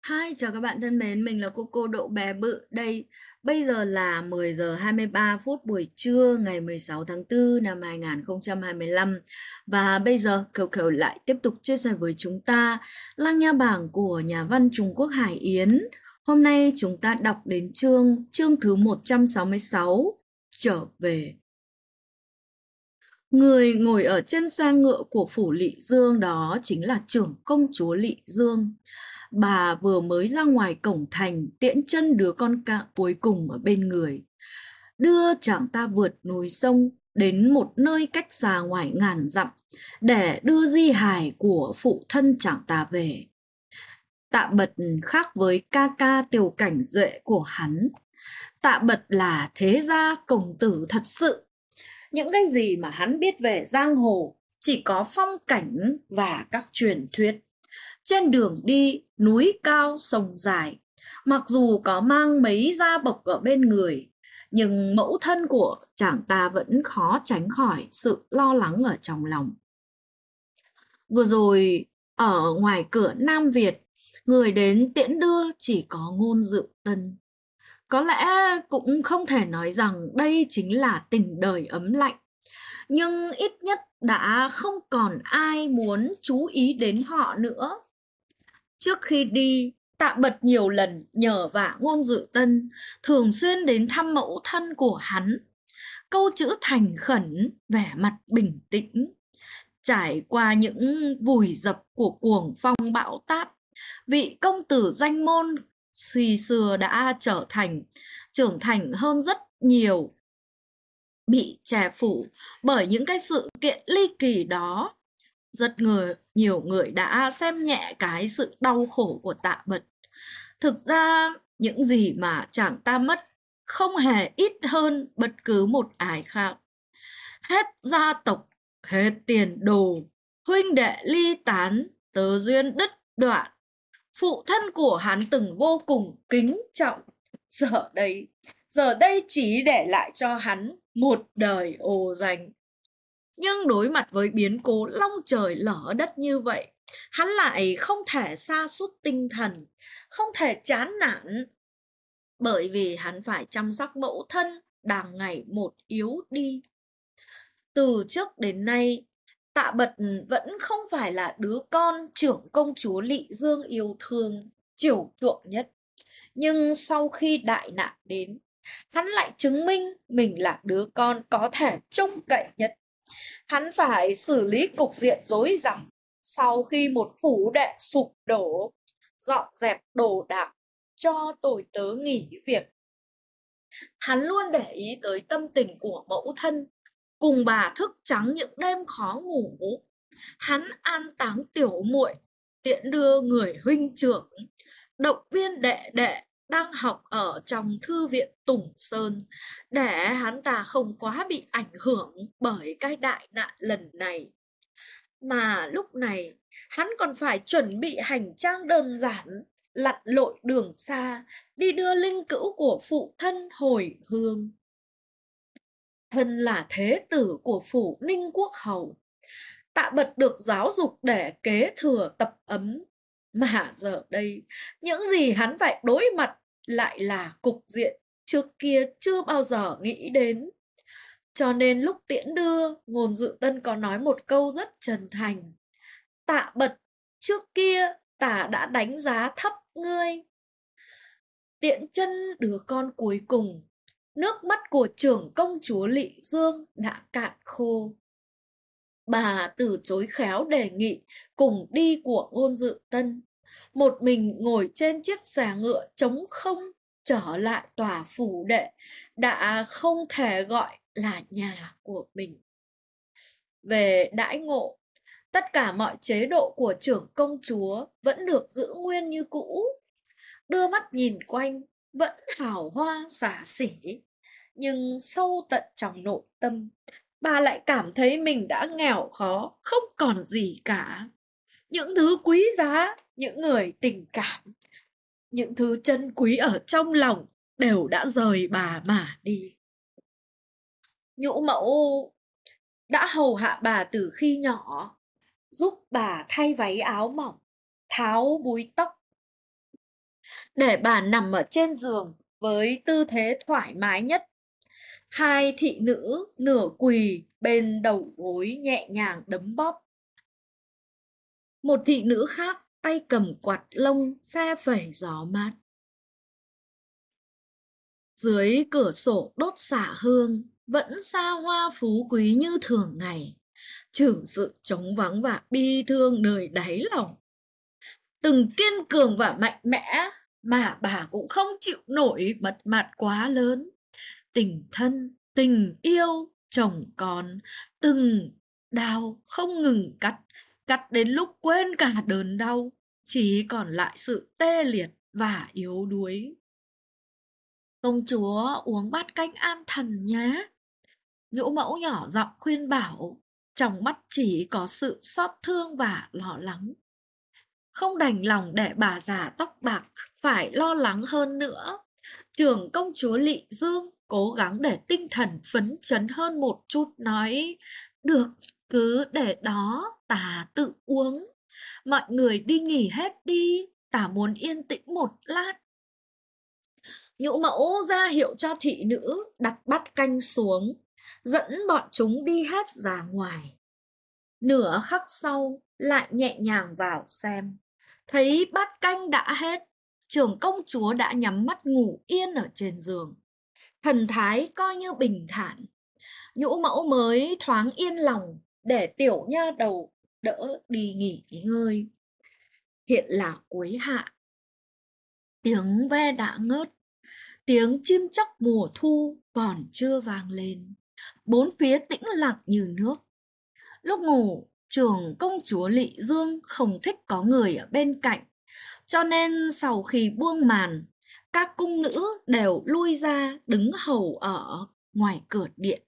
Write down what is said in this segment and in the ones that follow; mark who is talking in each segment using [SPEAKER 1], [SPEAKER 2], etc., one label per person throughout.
[SPEAKER 1] Hi, chào các bạn thân mến, mình là cô Độ Bé Bự đây. Bây giờ là 10 giờ 23 phút buổi trưa ngày 16 tháng 4 năm 2025. Và bây giờ Kiều lại tiếp tục chia sẻ với chúng ta Lăng Nha Bảng của nhà văn Trung Quốc Hải Yến. Hôm nay chúng ta đọc đến chương thứ 166, trở về. Người ngồi ở trên xe ngựa của phủ Lỵ Dương đó chính là trưởng công chúa Lỵ Dương. Bà vừa mới ra ngoài cổng thành tiễn chân đứa con cạ cuối cùng ở bên người. Đưa chàng ta vượt núi sông đến một nơi cách xa ngoài ngàn dặm để đưa di hài của phụ thân chàng ta về. Tạ Bật khác với ca ca Tiểu Cảnh Duệ của hắn. Tạ Bật là thế gia công tử thật sự. Những cái gì mà hắn biết về giang hồ chỉ có phong cảnh và các truyền thuyết. Trên đường đi, núi cao sông dài, mặc dù có mang mấy gia bộc ở bên người, nhưng mẫu thân của chàng ta vẫn khó tránh khỏi sự lo lắng ở trong lòng. Vừa rồi, ở ngoài cửa Nam Việt, người đến tiễn đưa chỉ có Ngôn Dự Tân. Có lẽ cũng không thể nói rằng đây chính là tình đời ấm lạnh, nhưng ít nhất đã không còn ai muốn chú ý đến họ nữa. Trước khi đi, Tạ Bật nhiều lần nhờ vả Ngôn Dự Tân thường xuyên đến thăm mẫu thân của hắn. Câu chữ thành khẩn, vẻ mặt bình tĩnh. Trải qua những vùi dập của cuồng phong bão táp, vị công tử danh môn khi xưa đã trưởng thành hơn rất nhiều, bị che phủ bởi những cái sự kiện ly kỳ đó. Nhiều người đã xem nhẹ cái sự đau khổ của Tạ Bật. Thực ra, những gì mà chàng ta mất không hề ít hơn bất cứ một ai khác. Hết gia tộc, hết tiền đồ, huynh đệ ly tán, tơ duyên đứt đoạn. Phụ thân của hắn từng vô cùng kính trọng. Giờ đây chỉ để lại cho hắn một đời ô danh. Nhưng đối mặt với biến cố long trời lở đất như vậy, hắn lại không thể sa sút tinh thần, không thể chán nản, bởi vì hắn phải chăm sóc mẫu thân đang ngày một yếu đi. Từ trước đến nay, Tạ Bật vẫn không phải là đứa con trưởng công chúa Lỵ Dương yêu thương, chiều chuộng nhất. Nhưng sau khi đại nạn đến, hắn lại chứng minh mình là đứa con có thể trông cậy nhất. Hắn phải xử lý cục diện rối rắm sau khi một phủ đệ sụp đổ, dọn dẹp đồ đạc, cho tôi tớ nghỉ việc. Hắn luôn để ý tới tâm tình của mẫu thân, cùng bà thức trắng những đêm khó ngủ. Hắn an táng tiểu muội, tiễn đưa người huynh trưởng, động viên đệ đệ đang học ở trong thư viện Tùng Sơn, để hắn ta không quá bị ảnh hưởng bởi cái đại nạn lần này. Mà lúc này, hắn còn phải chuẩn bị hành trang đơn giản, lặn lội đường xa, đi đưa linh cữu của phụ thân hồi hương. Thân là thế tử của phủ Ninh Quốc Hầu, Tạ Bật được giáo dục để kế thừa tập ấm. Mà giờ đây, những gì hắn phải đối mặt lại là cục diện trước kia chưa bao giờ nghĩ đến. Cho nên lúc tiễn đưa, Ngôn Dự Tân có nói một câu rất chân thành. Tạ Bật, trước kia ta đã đánh giá thấp ngươi. Tiễn chân đứa con cuối cùng, nước mắt của trưởng công chúa Lỵ Dương đã cạn khô. Bà từ chối khéo đề nghị cùng đi của Ngôn Dự Tân. Một mình ngồi trên chiếc xe ngựa trống không trở lại tòa phủ đệ đã không thể gọi là nhà của mình. Về đãi ngộ, tất cả mọi chế độ của trưởng công chúa vẫn được giữ nguyên như cũ. Đưa mắt nhìn quanh, vẫn hào hoa xả xỉ. Nhưng sâu tận trong nội tâm, bà lại cảm thấy mình đã nghèo khó, không còn gì cả. Những thứ quý giá, những người tình cảm, những thứ chân quý ở trong lòng đều đã rời bà mà đi. Nhũ mẫu đã hầu hạ bà từ khi nhỏ, giúp bà thay váy áo mỏng, tháo búi tóc, để bà nằm ở trên giường với tư thế thoải mái nhất. Hai thị nữ nửa quỳ bên đầu gối nhẹ nhàng đấm bóp. Một thị nữ khác tay cầm quạt lông phe phẩy gió mát. Dưới cửa sổ đốt xả hương, vẫn xa hoa phú quý như thường ngày, trừ sự trống vắng và bi thương nơi đáy lòng. Từng kiên cường và mạnh mẽ mà bà cũng không chịu nổi mất mát quá lớn. Tình thân, tình yêu, chồng con, từng đau không ngừng cắt đến lúc quên cả đớn đau, chỉ còn lại sự tê liệt và yếu đuối. Công chúa uống bát canh an thần nhé. Nhũ mẫu nhỏ giọng khuyên bảo, trong mắt chỉ có sự xót thương và lo lắng. Không đành lòng để bà già tóc bạc phải lo lắng hơn nữa, trưởng công chúa Lị Dương cố gắng để tinh thần phấn chấn hơn một chút, nói, được, cứ để đó, ta tự uống. Mọi người đi nghỉ hết đi, ta muốn yên tĩnh một lát. Nhũ mẫu ra hiệu cho thị nữ đặt bát canh xuống, dẫn bọn chúng đi hết ra ngoài. Nửa khắc sau lại nhẹ nhàng vào xem, thấy bát canh đã hết, trưởng công chúa đã nhắm mắt ngủ yên ở trên giường, thần thái coi như bình thản. Nhũ mẫu mới thoáng yên lòng để tiểu nha đầu đỡ đi nghỉ ngơi. Hiện là cuối hạ, tiếng ve đã ngớt, tiếng chim chóc mùa thu còn chưa vang lên, bốn phía tĩnh lặng như nước. Lúc ngủ, trưởng công chúa Lị Dương không thích có người ở bên cạnh, cho nên sau khi buông màn, các cung nữ đều lui ra đứng hầu ở ngoài cửa điện.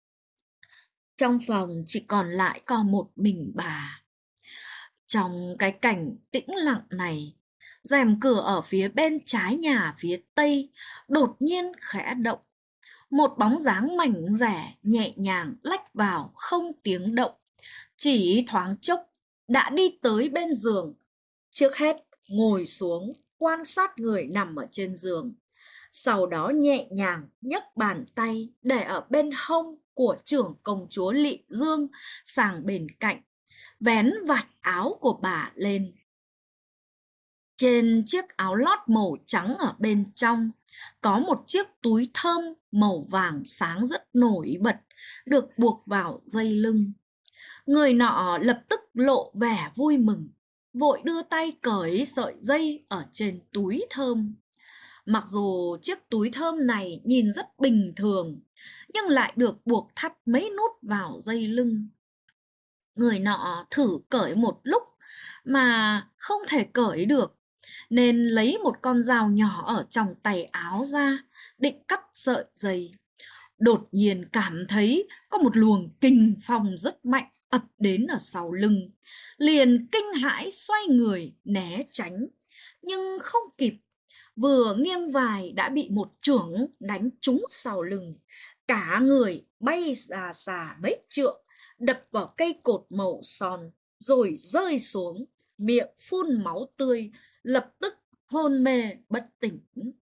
[SPEAKER 1] Trong phòng chỉ còn lại có một mình bà. Trong cái cảnh tĩnh lặng này, rèm cửa ở phía bên trái nhà phía tây đột nhiên khẽ động. Một bóng dáng mảnh rẻ nhẹ nhàng lách vào không tiếng động, chỉ thoáng chốc đã đi tới bên giường. Trước hết ngồi xuống quan sát người nằm ở trên giường, sau đó nhẹ nhàng nhấc bàn tay để ở bên hông của trưởng công chúa Lị Dương sang bên cạnh, vén vạt áo của bà lên. Trên chiếc áo lót màu trắng ở bên trong có một chiếc túi thơm màu vàng sáng rất nổi bật, được buộc vào dây lưng. Người nọ lập tức lộ vẻ vui mừng, vội đưa tay cởi sợi dây ở trên túi thơm. Mặc dù chiếc túi thơm này nhìn rất bình thường, nhưng lại được buộc thắt mấy nút vào dây lưng. Người nọ thử cởi một lúc mà không thể cởi được, nên lấy một con dao nhỏ ở trong tay áo ra, định cắt sợi dây. Đột nhiên cảm thấy có một luồng kình phong rất mạnh ập đến ở sau lưng, liền kinh hãi xoay người né tránh, nhưng không kịp. Vừa nghiêng vài đã bị một chưởng đánh trúng sau lưng, cả người bay ra xa mấy trượng, đập vào cây cột màu son, rồi rơi xuống, miệng phun máu tươi, lập tức hôn mê bất tỉnh.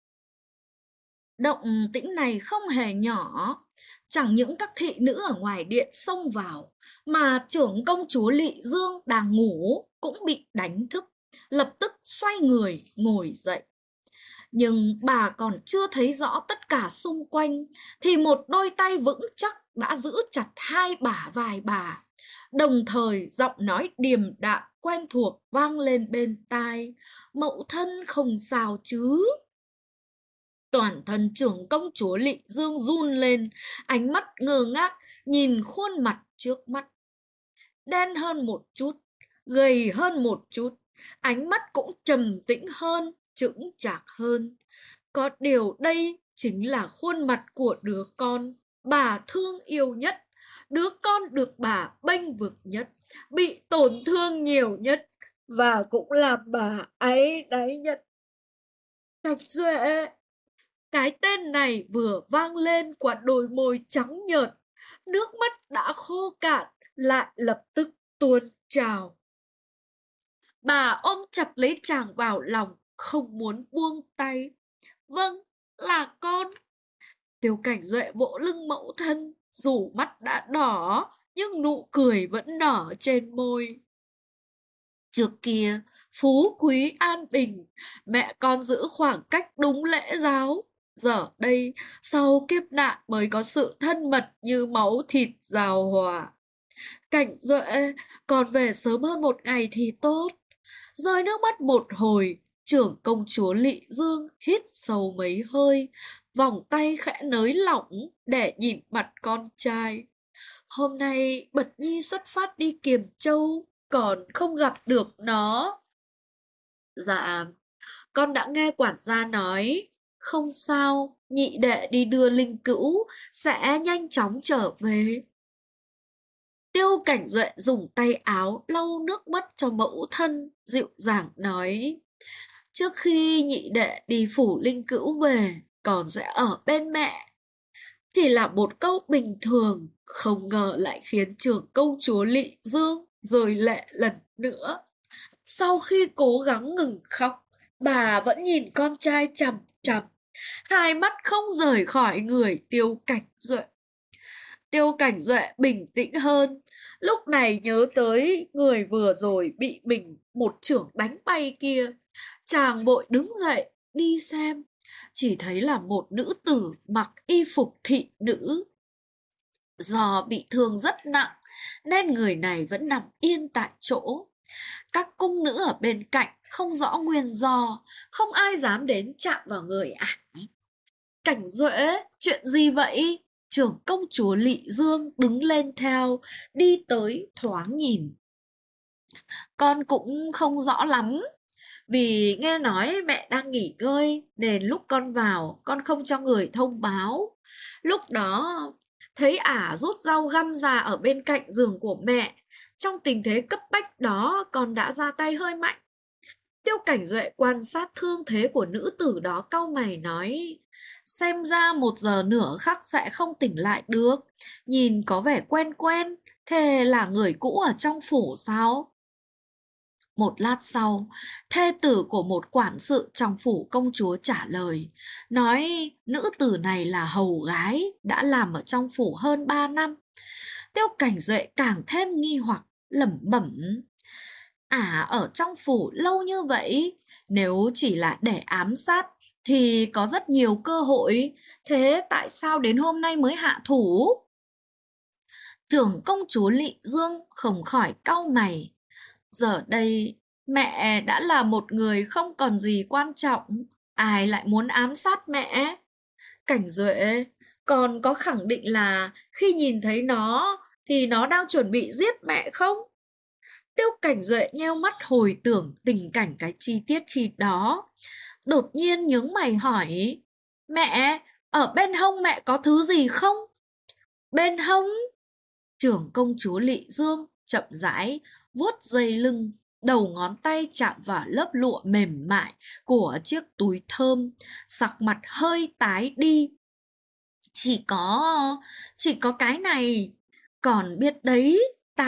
[SPEAKER 1] Động tĩnh này không hề nhỏ, chẳng những các thị nữ ở ngoài điện xông vào, mà trưởng công chúa Lị Dương đang ngủ cũng bị đánh thức, lập tức xoay người ngồi dậy. Nhưng bà còn chưa thấy rõ tất cả xung quanh, thì một đôi tay vững chắc đã giữ chặt hai bả vai bà. Đồng thời giọng nói điềm đạm quen thuộc vang lên bên tai, mẫu thân không sao chứ? Toàn thân trưởng công chúa Lị Dương run lên, ánh mắt ngơ ngác nhìn khuôn mặt trước mắt. Đen hơn một chút, gầy hơn một chút, ánh mắt cũng trầm tĩnh hơn, chững chạc hơn. Có điều đây chính là khuôn mặt của đứa con bà thương yêu nhất, đứa con được bà bênh vực nhất, bị tổn thương nhiều nhất, và cũng là bà áy náy nhất. Thạch Duệ. Cái tên này vừa vang lên qua đôi môi trắng nhợt, nước mắt đã khô cạn lại lập tức tuôn trào. Bà ôm chặt lấy chàng vào lòng, không muốn buông tay. Vâng, là con. Tiêu Cảnh Duệ vỗ lưng mẫu thân, dù mắt đã đỏ, nhưng nụ cười vẫn nở trên môi. Trước kia, phú quý an bình, mẹ con giữ khoảng cách đúng lễ giáo. Giờ đây, sau kiếp nạn mới có sự thân mật như máu thịt giao hòa. Cảnh Duệ, còn về sớm hơn một ngày thì tốt. Rơi nước mắt một hồi, trưởng công chúa Lị Dương hít sâu mấy hơi, vòng tay khẽ nới lỏng để nhìn mặt con trai. Hôm nay Bật Nhi xuất phát đi Kiềm Châu, còn không gặp được nó. Dạ, con đã nghe quản gia nói, không sao, nhị đệ đi đưa linh cữu, sẽ nhanh chóng trở về. Tiêu Cảnh Duệ dùng tay áo lau nước mắt cho mẫu thân, dịu dàng nói, trước khi nhị đệ đi phủ linh cữu về, còn sẽ ở bên mẹ. Chỉ là một câu bình thường, không ngờ lại khiến trưởng công chúa Lị Dương rơi lệ lần nữa. Sau khi cố gắng ngừng khóc, bà vẫn nhìn con trai chằm chằm, hai mắt không rời khỏi người Tiêu Cảnh Duệ. Tiêu Cảnh Duệ bình tĩnh hơn, lúc này nhớ tới người vừa rồi bị mình một chưởng đánh bay kia. Chàng vội đứng dậy, đi xem, chỉ thấy là một nữ tử mặc y phục thị nữ. Do bị thương rất nặng, nên người này vẫn nằm yên tại chỗ. Các cung nữ ở bên cạnh không rõ nguyên do, không ai dám đến chạm vào người ả. Cảnh Duệ, chuyện gì vậy? Trưởng công chúa Lị Dương đứng lên theo, đi tới thoáng nhìn. Con cũng không rõ lắm, vì nghe nói mẹ đang nghỉ ngơi, nên lúc con vào, con không cho người thông báo. Lúc đó, thấy ả rút dao găm ra ở bên cạnh giường của mẹ. Trong tình thế cấp bách đó, con đã ra tay hơi mạnh. Tiêu Cảnh Duệ quan sát thương thế của nữ tử đó, cau mày nói, xem ra 1 giờ nửa khắc sẽ không tỉnh lại được. Nhìn có vẻ quen quen, thế là người cũ ở trong phủ sao? Một lát sau, thê tử của một quản sự trong phủ công chúa trả lời, nói nữ tử này là hầu gái, đã làm ở trong phủ hơn 3 năm. Tiêu Cảnh Duệ càng thêm nghi hoặc, lẩm bẩm, ở trong phủ lâu như vậy, nếu chỉ là để ám sát thì có rất nhiều cơ hội, thế tại sao đến hôm nay mới hạ thủ? Trưởng công chúa Lị Dương không khỏi cau mày. Giờ đây, mẹ đã là một người không còn gì quan trọng, ai lại muốn ám sát mẹ? Cảnh Duệ, con có khẳng định là khi nhìn thấy nó thì nó đang chuẩn bị giết mẹ không? Tiêu Cảnh Duệ nheo mắt hồi tưởng tình cảnh cái chi tiết khi đó. Đột nhiên nhướng mày hỏi, mẹ, ở bên hông mẹ có thứ gì không? Bên hông? Trưởng công chúa Lị Dương chậm rãi vuốt dây lưng, đầu ngón tay chạm vào lớp lụa mềm mại của chiếc túi thơm, sắc mặt hơi tái đi. Chỉ có cái này, còn biết đấy,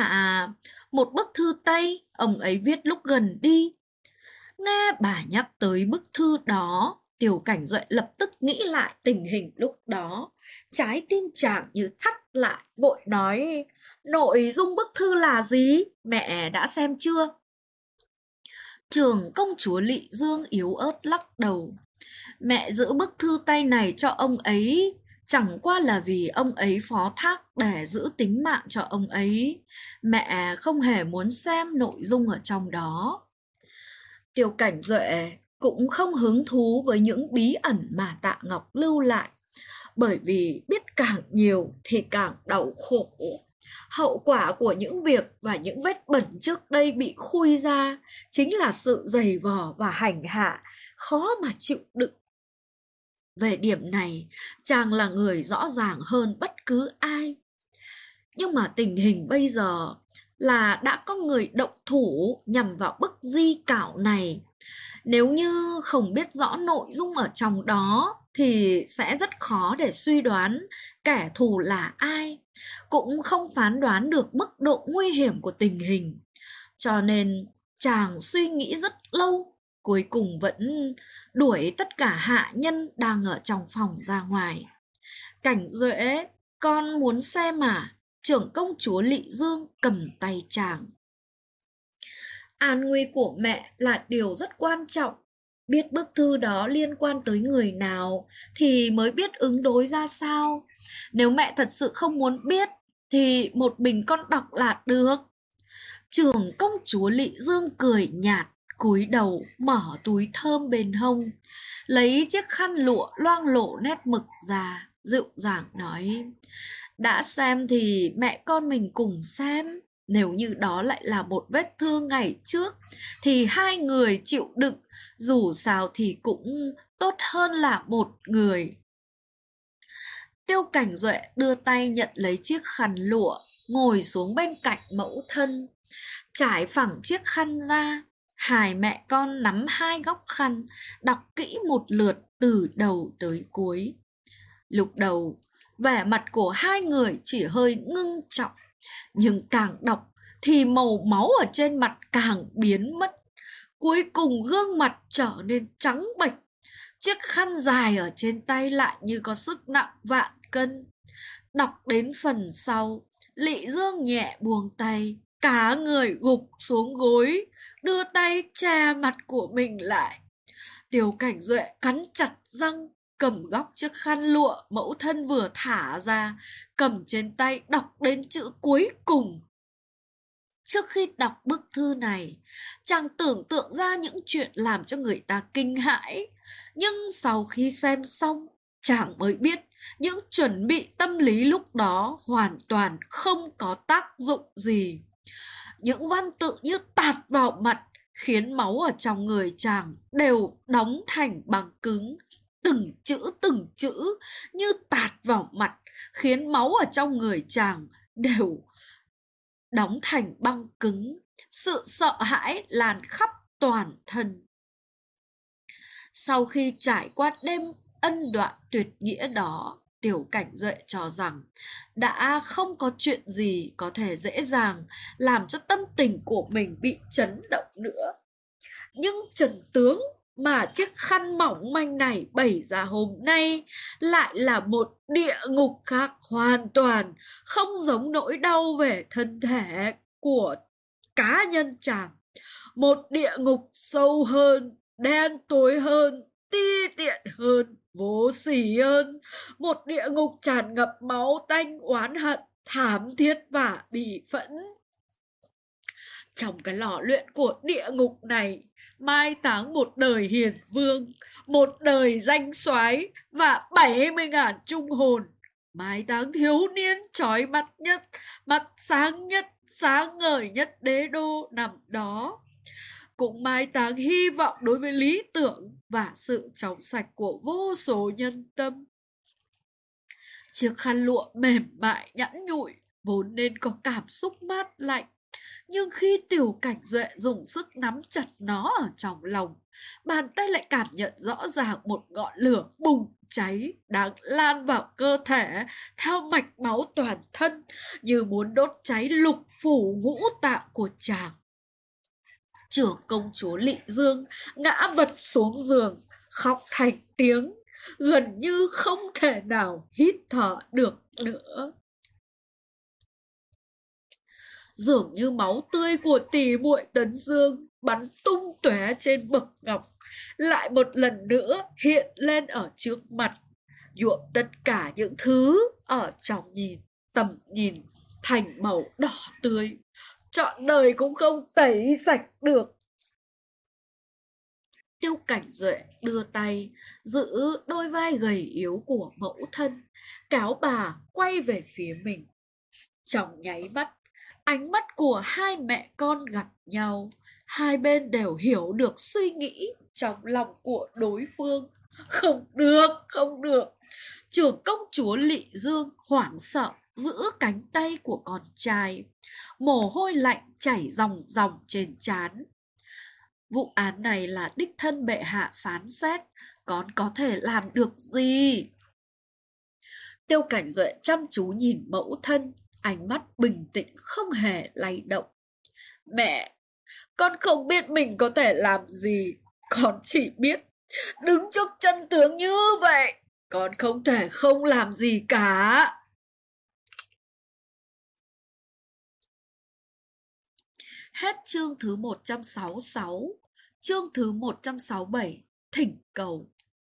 [SPEAKER 1] một bức thư Tây ông ấy viết lúc gần đi. Nghe bà nhắc tới bức thư đó, Tiêu Cảnh Duệ lập tức nghĩ lại tình hình lúc đó. Trái tim chàng như thắt lại, vội nói, nội dung bức thư là gì? Mẹ đã xem chưa? Trưởng công chúa Lị Dương yếu ớt lắc đầu. Mẹ giữ bức thư tay này cho ông ấy, chẳng qua là vì ông ấy phó thác để giữ tính mạng cho ông ấy. Mẹ không hề muốn xem nội dung ở trong đó. Tiêu Cảnh Duệ cũng không hứng thú với những bí ẩn mà Tạ Ngọc lưu lại, bởi vì biết càng nhiều thì càng đau khổ. Hậu quả của những việc và những vết bẩn trước đây bị khui ra chính là sự dày vò và hành hạ, khó mà chịu đựng. Về điểm này, chàng là người rõ ràng hơn bất cứ ai. Nhưng mà tình hình bây giờ là đã có người động thủ nhằm vào bức di cảo này. Nếu như không biết rõ nội dung ở trong đó thì sẽ rất khó để suy đoán kẻ thù là ai, cũng không phán đoán được mức độ nguy hiểm của tình hình. Cho nên chàng suy nghĩ rất lâu cuối cùng vẫn đuổi tất cả hạ nhân đang ở trong phòng ra ngoài. Cảnh Duệ, con muốn xem à? Trưởng công chúa Lị Dương cầm tay chàng. An nguy của mẹ là điều rất quan trọng. Biết bức thư đó liên quan tới người nào thì mới biết ứng đối ra sao. Nếu mẹ thật sự không muốn biết thì một mình con đọc là được. Trưởng công chúa Lị Dương cười nhạt, cúi đầu mở túi thơm bên hông, lấy chiếc khăn lụa loang lổ nét mực ra, dịu dàng nói: đã xem thì mẹ con mình cùng xem. Nếu như đó lại là một vết thương ngày trước thì hai người chịu đựng, dù sao thì cũng tốt hơn là một người. Tiêu Cảnh Duệ đưa tay nhận lấy chiếc khăn lụa, ngồi xuống bên cạnh mẫu thân, trải phẳng chiếc khăn ra. Hai mẹ con nắm hai góc khăn, đọc kỹ một lượt từ đầu tới cuối. Lúc đầu, vẻ mặt của hai người chỉ hơi ngưng trọng, nhưng càng đọc thì màu máu ở trên mặt càng biến mất. Cuối cùng gương mặt trở nên trắng bệch, chiếc khăn dài ở trên tay lại như có sức nặng vạn cân. Đọc đến phần sau, Lị Dương nhẹ buông tay, cả người gục xuống gối, đưa tay che mặt của mình lại. Tiêu Cảnh Duệ cắn chặt răng, cầm góc chiếc khăn lụa mẫu thân vừa thả ra, cầm trên tay đọc đến chữ cuối cùng. Trước khi đọc bức thư này, chàng tưởng tượng ra những chuyện làm cho người ta kinh hãi. Nhưng sau khi xem xong, chàng mới biết những chuẩn bị tâm lý lúc đó hoàn toàn không có tác dụng gì. Những văn tự như tạt vào mặt, khiến máu ở trong người chàng đều đóng thành băng cứng. Từng chữ như tạt vào mặt, khiến máu ở trong người chàng đều đóng thành băng cứng. Sự sợ hãi lan khắp toàn thân. Sau khi trải qua đêm ân đoạn tuyệt nghĩa đó, Tiêu Cảnh Duệ cho rằng đã không có chuyện gì có thể dễ dàng làm cho tâm tình của mình bị chấn động nữa. Nhưng trần tướng mà chiếc khăn mỏng manh này bày ra hôm nay lại là một địa ngục khác hoàn toàn, không giống nỗi đau về thân thể của cá nhân chàng. Một địa ngục sâu hơn, đen tối hơn, ti tiện hơn, vô sỉ hơn. Một địa ngục tràn ngập máu tanh oán hận, thảm thiết và bị phẫn. Trong cái lò luyện của địa ngục này, mai táng một đời hiền vương, một đời danh soái và 70.000 trung hồn. Mai táng thiếu niên chói mắt nhất, mặt sáng nhất, sáng ngời nhất đế đô nằm đó. Cũng mai táng hy vọng đối với lý tưởng và sự trong sạch của vô số nhân tâm. Chiếc khăn lụa mềm mại nhẵn nhụi vốn nên có cảm xúc mát lạnh, nhưng khi Tiêu Cảnh Duệ dùng sức nắm chặt nó ở trong lòng, bàn tay lại cảm nhận rõ ràng một ngọn lửa bùng cháy đang lan vào cơ thể theo mạch máu toàn thân, như muốn đốt cháy lục phủ ngũ tạng của chàng. Trưởng công chúa Lị Dương ngã vật xuống giường, khóc thành tiếng, gần như không thể nào hít thở được nữa. Dường như máu tươi của tỷ muội Tấn Dương bắn tung tóe trên bậc ngọc, lại một lần nữa hiện lên ở trước mặt, nhuộm tất cả những thứ ở trong tầm nhìn thành màu đỏ tươi, trọn đời cũng không tẩy sạch được. Tiêu Cảnh Duệ đưa tay giữ đôi vai gầy yếu của mẫu thân, kéo bà quay về phía mình. Trong nháy mắt, ánh mắt của hai mẹ con gặp nhau, hai bên đều hiểu được suy nghĩ trong lòng của đối phương. Không được, không được. Trưởng công chúa Lị Dương hoảng sợ giữ cánh tay của con trai, mồ hôi lạnh chảy ròng ròng trên trán. Vụ án này là đích thân bệ hạ phán xét, con có thể làm được gì? Tiêu Cảnh Duệ chăm chú nhìn mẫu thân, ánh mắt bình tĩnh không hề lay động. Mẹ, con không biết mình có thể làm gì. Con chỉ biết đứng trước chân tướng như vậy, con không thể không làm gì cả. Hết chương thứ 166, chương thứ 167, thỉnh cầu.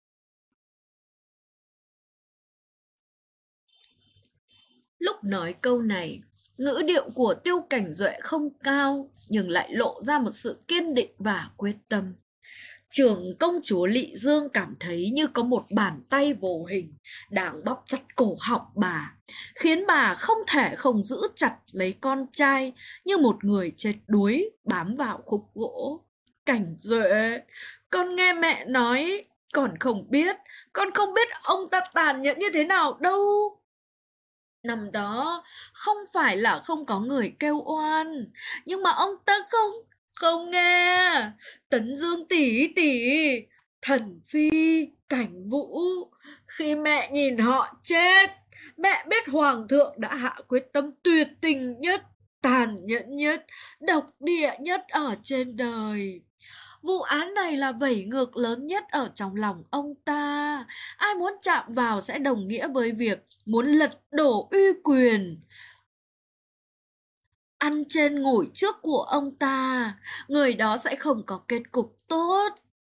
[SPEAKER 1] Lúc nói câu này, ngữ điệu của Tiêu Cảnh Duệ không cao, nhưng lại lộ ra một sự kiên định và quyết tâm. Trưởng công chúa Lị Dương cảm thấy như có một bàn tay vô hình đang bóp chặt cổ họng bà, khiến bà không thể không giữ chặt lấy con trai như một người chết đuối bám vào khúc gỗ. Cảnh Duệ, con nghe mẹ nói, con không biết ông ta tàn nhẫn như thế nào đâu. Năm đó không phải là không có người kêu oan, nhưng mà ông ta không nghe. Tấn Dương tỷ tỷ, Thần Phi, Cảnh Vũ, khi mẹ nhìn họ chết, mẹ biết hoàng thượng đã hạ quyết tâm tuyệt tình nhất, tàn nhẫn nhất, độc địa nhất ở trên đời. Vụ án này là vẩy ngược lớn nhất ở trong lòng ông ta. Ai muốn chạm vào sẽ đồng nghĩa với việc muốn lật đổ uy quyền, ăn trên ngồi trước của ông ta. Người đó sẽ không có kết cục tốt.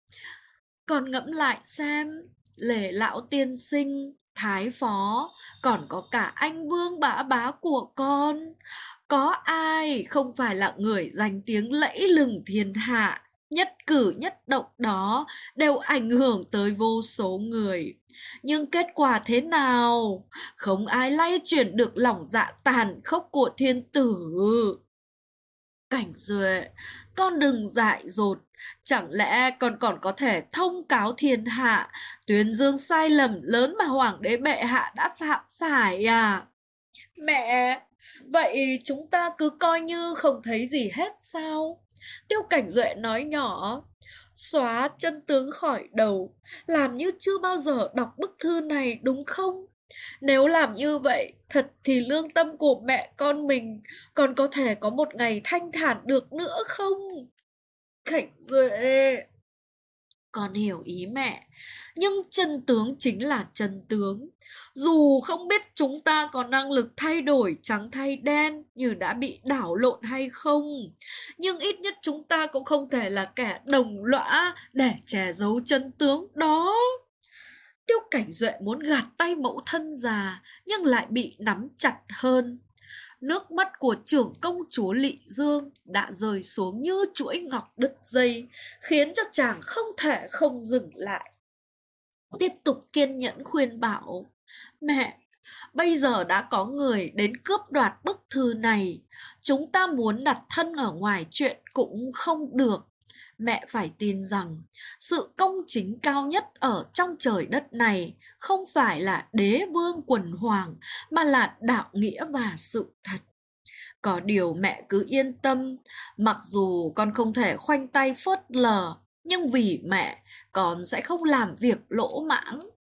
[SPEAKER 1] Con ngẫm lại xem, Lê lão tiên sinh, Thái phó, còn có cả anh Vương bá bá của con, có ai không phải là người danh tiếng lẫy lừng thiên hạ. Nhất cử nhất động đó đều ảnh hưởng tới vô số người. Nhưng kết quả thế nào? Không ai lay chuyển được lòng dạ tàn khốc của thiên tử. Cảnh Duệ, con đừng dại dột. Chẳng lẽ con còn có thể thông cáo thiên hạ, tuyên dương sai lầm lớn mà hoàng đế bệ hạ đã phạm phải à? Mẹ, vậy chúng ta cứ coi như không thấy gì hết sao? Tiêu Cảnh Duệ nói nhỏ, xóa chân tướng khỏi đầu, làm như chưa bao giờ đọc bức thư này đúng không? Nếu làm như vậy, thật thì lương tâm của mẹ con mình còn có thể có một ngày thanh thản được nữa không? Cảnh Duệ, con hiểu ý mẹ, nhưng chân tướng chính là chân tướng. Dù không biết chúng ta có năng lực thay đổi trắng thay đen như đã bị đảo lộn hay không, nhưng ít nhất chúng ta cũng không thể là kẻ đồng lõa để che giấu chân tướng đó. Tiêu Cảnh Duệ muốn gạt tay mẫu thân già, nhưng lại bị nắm chặt hơn. Nước mắt của trưởng công chúa Lị Dương đã rơi xuống như chuỗi ngọc đứt dây, khiến cho chàng không thể không dừng lại. Tiếp tục kiên nhẫn khuyên bảo, mẹ, bây giờ đã có người đến cướp đoạt bức thư này, chúng ta muốn đặt thân ở ngoài chuyện cũng không được. Mẹ phải tin rằng sự công chính cao nhất ở trong trời đất này không phải là đế vương quần hoàng, mà là đạo nghĩa và sự thật. Có điều mẹ cứ yên tâm, mặc dù con không thể khoanh tay phớt lờ, nhưng vì mẹ, con sẽ không làm việc lỗ mãng.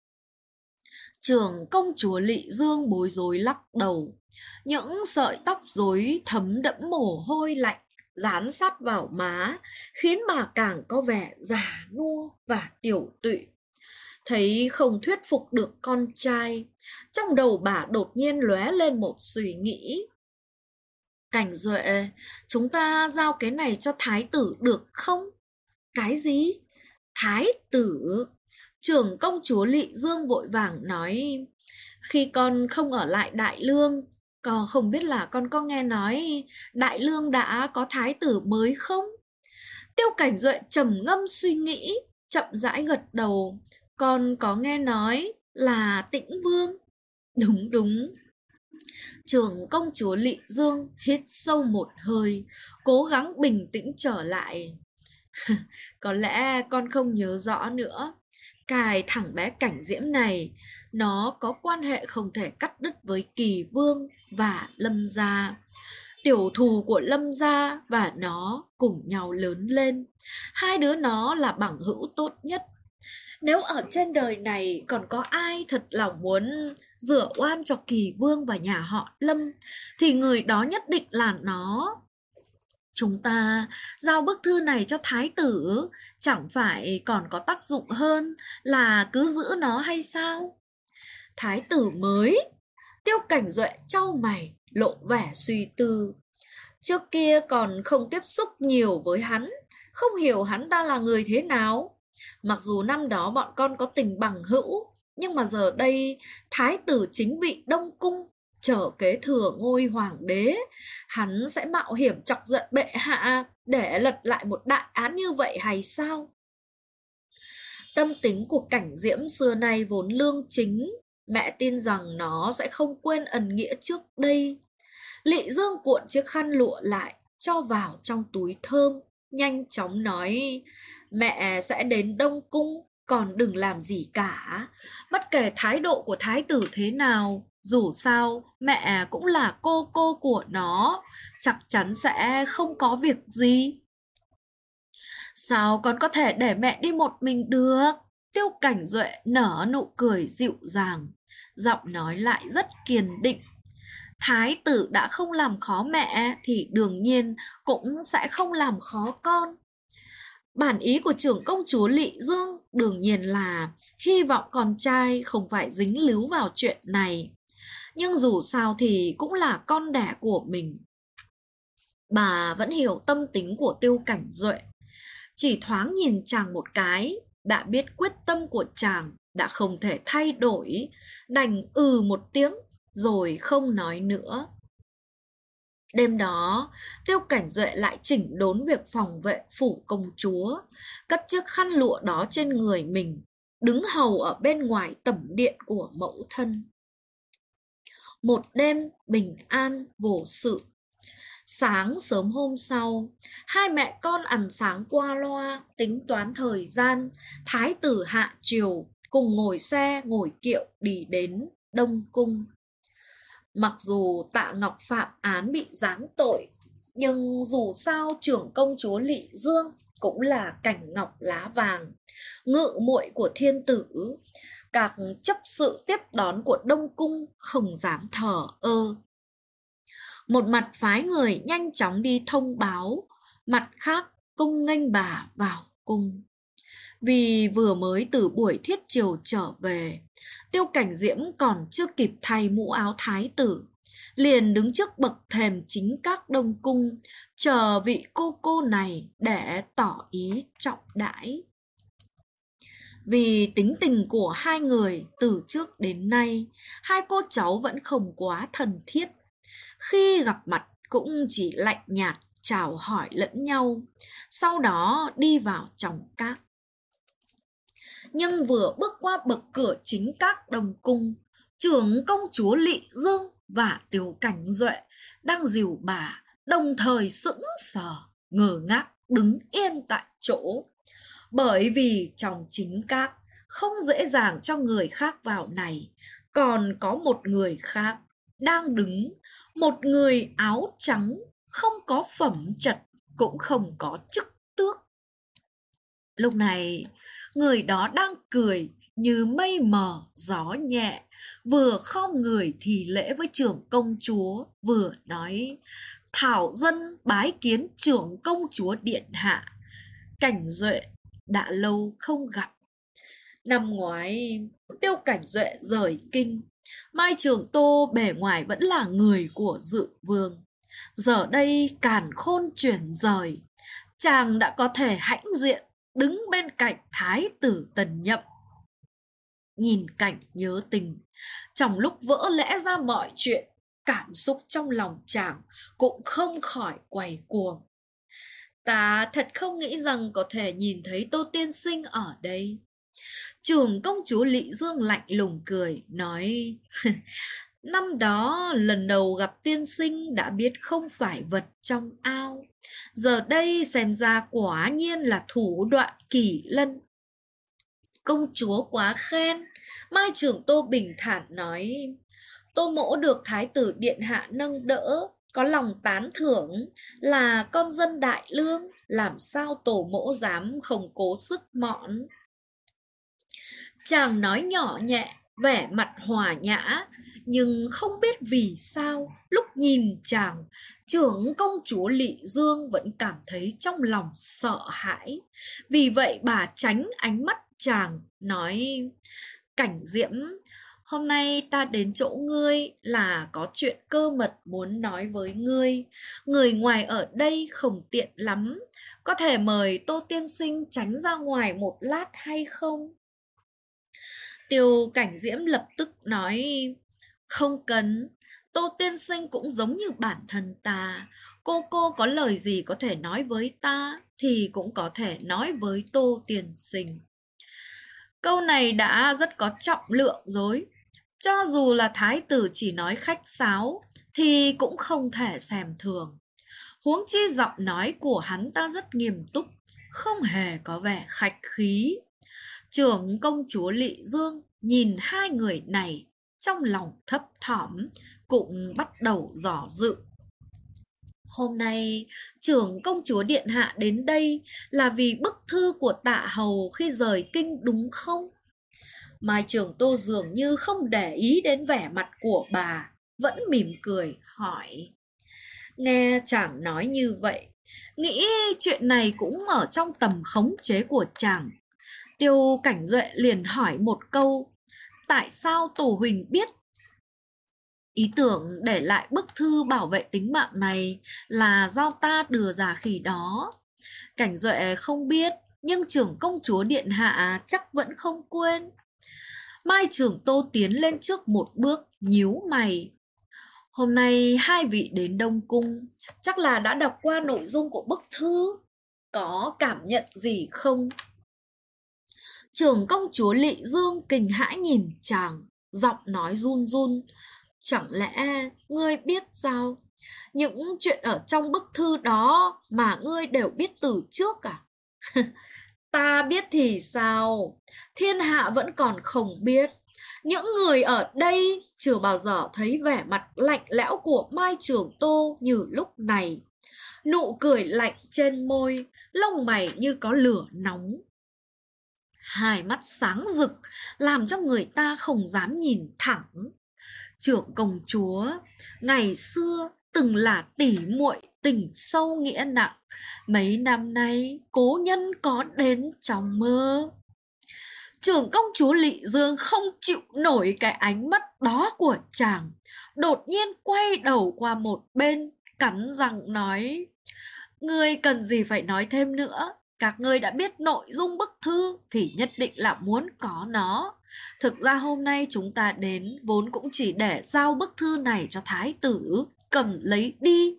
[SPEAKER 1] Trưởng công chúa Lị Dương bối rối lắc đầu, những sợi tóc rối thấm đẫm mồ hôi lạnh dán sát vào má, khiến bà càng có vẻ già nua và tiểu tụy. Thấy không thuyết phục được con trai, trong đầu bà đột nhiên lóe lên một suy nghĩ. Cảnh Duệ, chúng ta giao cái này cho thái tử được không? Cái gì? Thái tử? Trưởng công chúa Lị Dương vội vàng nói, khi con không ở lại Đại Lương, con không biết là con có nghe nói Đại Lương đã có thái tử mới không? Tiêu Cảnh Duệ trầm ngâm suy nghĩ, chậm rãi gật đầu, con có nghe nói là Tĩnh Vương. Đúng đúng. Trưởng công chúa Lị Dương hít sâu một hơi, cố gắng bình tĩnh trở lại. Có lẽ con không nhớ rõ nữa. Cái thằng bé Cảnh Diễm này, nó có quan hệ không thể cắt đứt với Kỳ Vương và Lâm gia. Tiểu thù của Lâm gia và nó cùng nhau lớn lên. Hai đứa nó là bằng hữu tốt nhất. Nếu ở trên đời này còn có ai thật lòng muốn rửa oan cho Kỳ Vương và nhà họ Lâm, thì người đó nhất định là nó. Chúng ta giao bức thư này cho thái tử, chẳng phải còn có tác dụng hơn là cứ giữ nó hay sao? Thái tử mới. Tiêu Cảnh Duệ chau mày, lộ vẻ suy tư. Trước kia còn không tiếp xúc nhiều với hắn, không hiểu hắn ta là người thế nào. Mặc dù năm đó bọn con có tình bằng hữu, nhưng mà giờ đây thái tử chính vị Đông Cung, trở kế thừa ngôi hoàng đế, hắn sẽ mạo hiểm chọc giận bệ hạ để lật lại một đại án như vậy hay sao? Tâm tính của Cảnh Diễm xưa nay vốn lương chính, mẹ tin rằng nó sẽ không quên ẩn nghĩa trước đây. Lị Dương cuộn chiếc khăn lụa lại, cho vào trong túi thơm, nhanh chóng nói: mẹ sẽ đến Đông Cung, còn đừng làm gì cả. Bất kể thái độ của thái tử thế nào, dù sao mẹ cũng là cô của nó, chắc chắn sẽ không có việc gì. Sao con có thể để mẹ đi một mình được? Tiêu Cảnh Duệ nở nụ cười dịu dàng, giọng nói lại rất kiên định. Thái tử đã không làm khó mẹ thì đương nhiên cũng sẽ không làm khó con. Bản ý của trưởng công chúa Lị Dương đương nhiên là hy vọng con trai không phải dính líu vào chuyện này. Nhưng dù sao thì cũng là con đẻ của mình. Bà vẫn hiểu tâm tính của Tiêu Cảnh Duệ. Chỉ thoáng nhìn chàng một cái, đã biết quyết tâm của chàng đã không thể thay đổi, đành một tiếng rồi không nói nữa. Đêm đó, Tiêu Cảnh Duệ lại chỉnh đốn việc phòng vệ phủ công chúa, cất chiếc khăn lụa đó trên người mình, đứng hầu ở bên ngoài tẩm điện của mẫu thân. Một đêm bình an vô sự. Sáng sớm hôm sau, hai mẹ con ăn sáng qua loa, tính toán thời gian, thái tử hạ triều cùng ngồi xe ngồi kiệu đi đến Đông Cung. Mặc dù Tạ Ngọc phạm án bị giáng tội, nhưng dù sao trưởng công chúa Lị Dương cũng là cảnh ngọc lá vàng, ngự muội của thiên tử. Các chấp sự tiếp đón của Đông Cung không dám thờ ơ. Một mặt phái người nhanh chóng đi thông báo, mặt khác cung nghênh bà vào cung. Vì vừa mới từ buổi thiết triều trở về, Tiêu Cảnh Diễm còn chưa kịp thay mũ áo thái tử, liền đứng trước bậc thềm chính các Đông Cung, chờ vị cô này để tỏ ý trọng đãi. Vì tính tình của hai người từ trước đến nay, hai cô cháu vẫn không quá thân thiết. Khi gặp mặt cũng chỉ lạnh nhạt chào hỏi lẫn nhau, sau đó đi vào trong các. Nhưng vừa bước qua bậc cửa chính các Đông Cung, trưởng công chúa Lị Dương và Tiêu Cảnh Duệ đang dìu bà đồng thời sững sờ, ngơ ngác đứng yên tại chỗ. Bởi vì trong chính các không dễ dàng cho người khác vào này, còn có một người khác đang đứng, một người áo trắng, không có phẩm chất, cũng không có chức tước. Lúc này, người đó đang cười như mây mờ gió nhẹ, vừa khom người thì lễ với trưởng công chúa, vừa nói: thảo dân bái kiến trưởng công chúa điện hạ. Cảnh Duệ đã lâu không gặp. Năm ngoái Tiêu Cảnh Duệ rời kinh, Mai Trường Tô bề ngoài vẫn là người của Dự Vương. Giờ đây càn khôn chuyển rời, chàng đã có thể hãnh diện đứng bên cạnh thái tử Tần Nhậm. Nhìn cảnh nhớ tình, trong lúc vỡ lẽ ra mọi chuyện, cảm xúc trong lòng chàng cũng không khỏi quay cuồng. Ta thật không nghĩ rằng có thể nhìn thấy Tô tiên sinh ở đây. Trưởng công chúa Lị Dương lạnh lùng cười, nói: năm đó lần đầu gặp tiên sinh đã biết không phải vật trong ao. Giờ đây xem ra quả nhiên là thủ đoạn kỳ lân. Công chúa quá khen. Mai Trường Tô bình thản nói: Tô mỗ được thái tử điện hạ nâng đỡ, có lòng tán thưởng, là con dân đại lương, làm sao tổ mỗ dám không cố sức mọn. Chàng nói nhỏ nhẹ, vẻ mặt hòa nhã, nhưng không biết vì sao lúc nhìn chàng, trưởng công chúa Lị Dương vẫn cảm thấy trong lòng sợ hãi. Vì vậy bà tránh ánh mắt chàng, nói: Cảnh Diễm, hôm nay ta đến chỗ ngươi là có chuyện cơ mật muốn nói với ngươi. Người ngoài ở đây không tiện lắm, có thể mời Tô tiên sinh tránh ra ngoài một lát hay không? Tiêu Cảnh Diễm lập tức nói: Không cần, Tô tiên sinh cũng giống như bản thân ta. Cô có lời gì có thể nói với ta thì cũng có thể nói với Tô tiên sinh. Câu này đã rất có trọng lượng rồi. Cho dù là thái tử chỉ nói khách sáo thì cũng không thể xem thường. Huống chi giọng nói của hắn ta rất nghiêm túc, không hề có vẻ khách khí. Trưởng công chúa Lị Dương nhìn hai người này, trong lòng thấp thỏm, cũng bắt đầu dò dự. Hôm nay trưởng công chúa điện hạ đến đây là vì bức thư của Tạ Hầu khi rời kinh đúng không? Mai Trường Tô dường như không để ý đến vẻ mặt của bà, vẫn mỉm cười hỏi. Nghe chàng nói như vậy, nghĩ chuyện này cũng ở trong tầm khống chế của chàng. Tiêu Cảnh Duệ liền hỏi một câu: Tại sao Tổ Huỳnh biết? Ý tưởng để lại bức thư bảo vệ tính mạng này là do ta đưa ra khi đó. Cảnh Duệ không biết, nhưng trưởng công chúa điện hạ chắc vẫn không quên. Mai Trường Tô tiến lên trước một bước, nhíu mày. Hôm nay hai vị đến Đông Cung, chắc là đã đọc qua nội dung của bức thư. Có cảm nhận gì không? Trưởng công chúa Lị Dương kinh hãi nhìn chàng, giọng nói run run. Chẳng lẽ ngươi biết sao? Những chuyện ở trong bức thư đó mà ngươi đều biết từ trước à? Ta biết thì sao? Thiên hạ vẫn còn không biết. Những người ở đây chưa bao giờ thấy vẻ mặt lạnh lẽo của Mai Trường Tô như lúc này. Nụ cười lạnh trên môi, lông mày như có lửa nóng. Hai mắt sáng rực, làm cho người ta không dám nhìn thẳng. Trưởng công chúa, ngày xưa từng là tỉ muội tình sâu nghĩa nặng. Mấy năm nay, cố nhân có đến trong mơ. Trưởng công chúa Lị Dương không chịu nổi cái ánh mắt đó của chàng, đột nhiên quay đầu qua một bên, cắn răng nói: Ngươi cần gì phải nói thêm nữa? Các ngươi đã biết nội dung bức thư thì nhất định là muốn có nó. Thực ra hôm nay chúng ta đến vốn cũng chỉ để giao bức thư này cho thái tử, cầm lấy đi.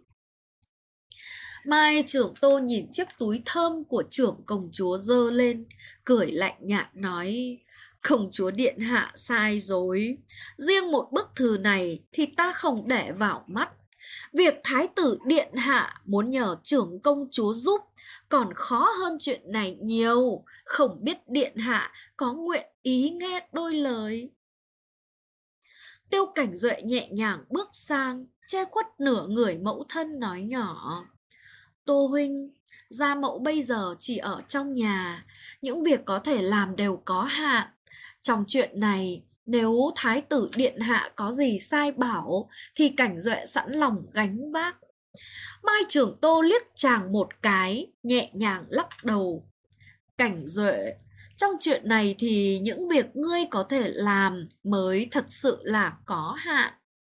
[SPEAKER 1] Mai Trưởng Tô nhìn chiếc túi thơm của trưởng công chúa giơ lên, cười lạnh nhạt nói: Công chúa điện hạ sai rồi. Riêng một bức thư này thì ta không để vào mắt. Việc thái tử điện hạ muốn nhờ trưởng công chúa giúp còn khó hơn chuyện này nhiều. Không biết điện hạ có nguyện ý nghe đôi lời. Tiêu Cảnh Duệ nhẹ nhàng bước sang, che khuất nửa người mẫu thân nói nhỏ: Tô huynh, gia mẫu bây giờ chỉ ở trong nhà, những việc có thể làm đều có hạn. Trong chuyện này, nếu thái tử điện hạ có gì sai bảo thì Cảnh Duệ sẵn lòng gánh vác. Mai Trường Tô liếc chàng một cái, nhẹ nhàng lắc đầu. Cảnh Duệ, trong chuyện này thì những việc ngươi có thể làm mới thật sự là có hạn.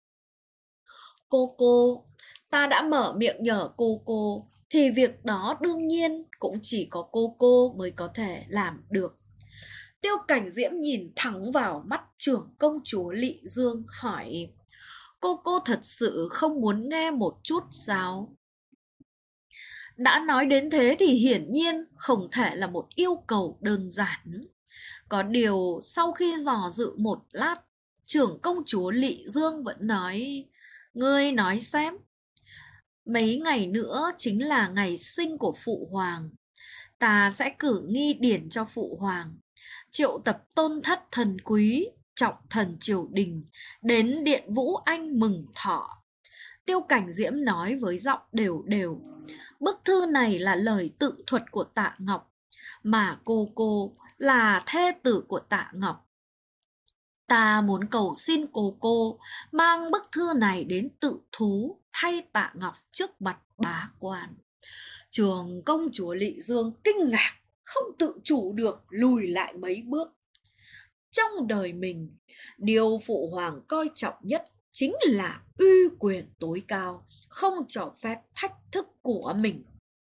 [SPEAKER 1] Cô, ta đã mở miệng nhờ cô thì việc đó đương nhiên cũng chỉ có cô mới có thể làm được. Tiêu Cảnh Diễm nhìn thẳng vào mắt trưởng công chúa Lị Dương hỏi: Cô thật sự không muốn nghe một chút sao? Đã nói đến thế thì hiển nhiên không thể là một yêu cầu đơn giản. Có điều sau khi dò dự một lát, trưởng công chúa Lị Dương vẫn nói: Ngươi nói xem. Mấy ngày nữa chính là ngày sinh của phụ hoàng. Ta sẽ cử nghi điển cho phụ hoàng, triệu tập tôn thất thần quý, trọng thần triều đình đến điện Vũ Anh mừng thọ. Tiêu Cảnh Diễm nói với giọng đều đều. Bức thư này là lời tự thuật của Tạ Ngọc, mà cô là thê tử của Tạ Ngọc. Ta muốn cầu xin cô mang bức thư này đến tự thú thay Tạ Ngọc trước mặt bá quan. Trường công chúa Lỵ Dương kinh ngạc, không tự chủ được lùi lại mấy bước. Trong đời mình, điều phụ hoàng coi trọng nhất chính là uy quyền tối cao, không cho phép thách thức của mình.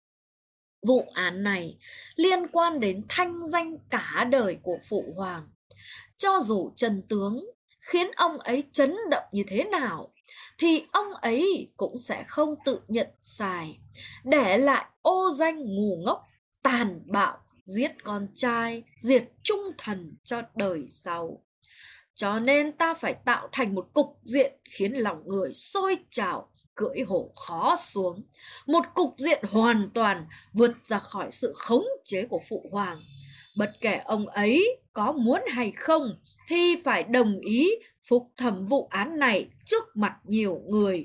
[SPEAKER 1] Vụ án này liên quan đến thanh danh cả đời của phụ hoàng. Cho dù Trần tướng khiến ông ấy chấn động như thế nào, thì ông ấy cũng sẽ không tự nhận sai, để lại ô danh ngu ngốc, tàn bạo, giết con trai, diệt trung thần cho đời sau. Cho nên ta phải tạo thành một cục diện khiến lòng người sôi trào, cưỡi hổ khó xuống. Một cục diện hoàn toàn vượt ra khỏi sự khống chế của phụ hoàng. Bất kể ông ấy có muốn hay không thì phải đồng ý phúc thẩm vụ án này trước mặt nhiều người.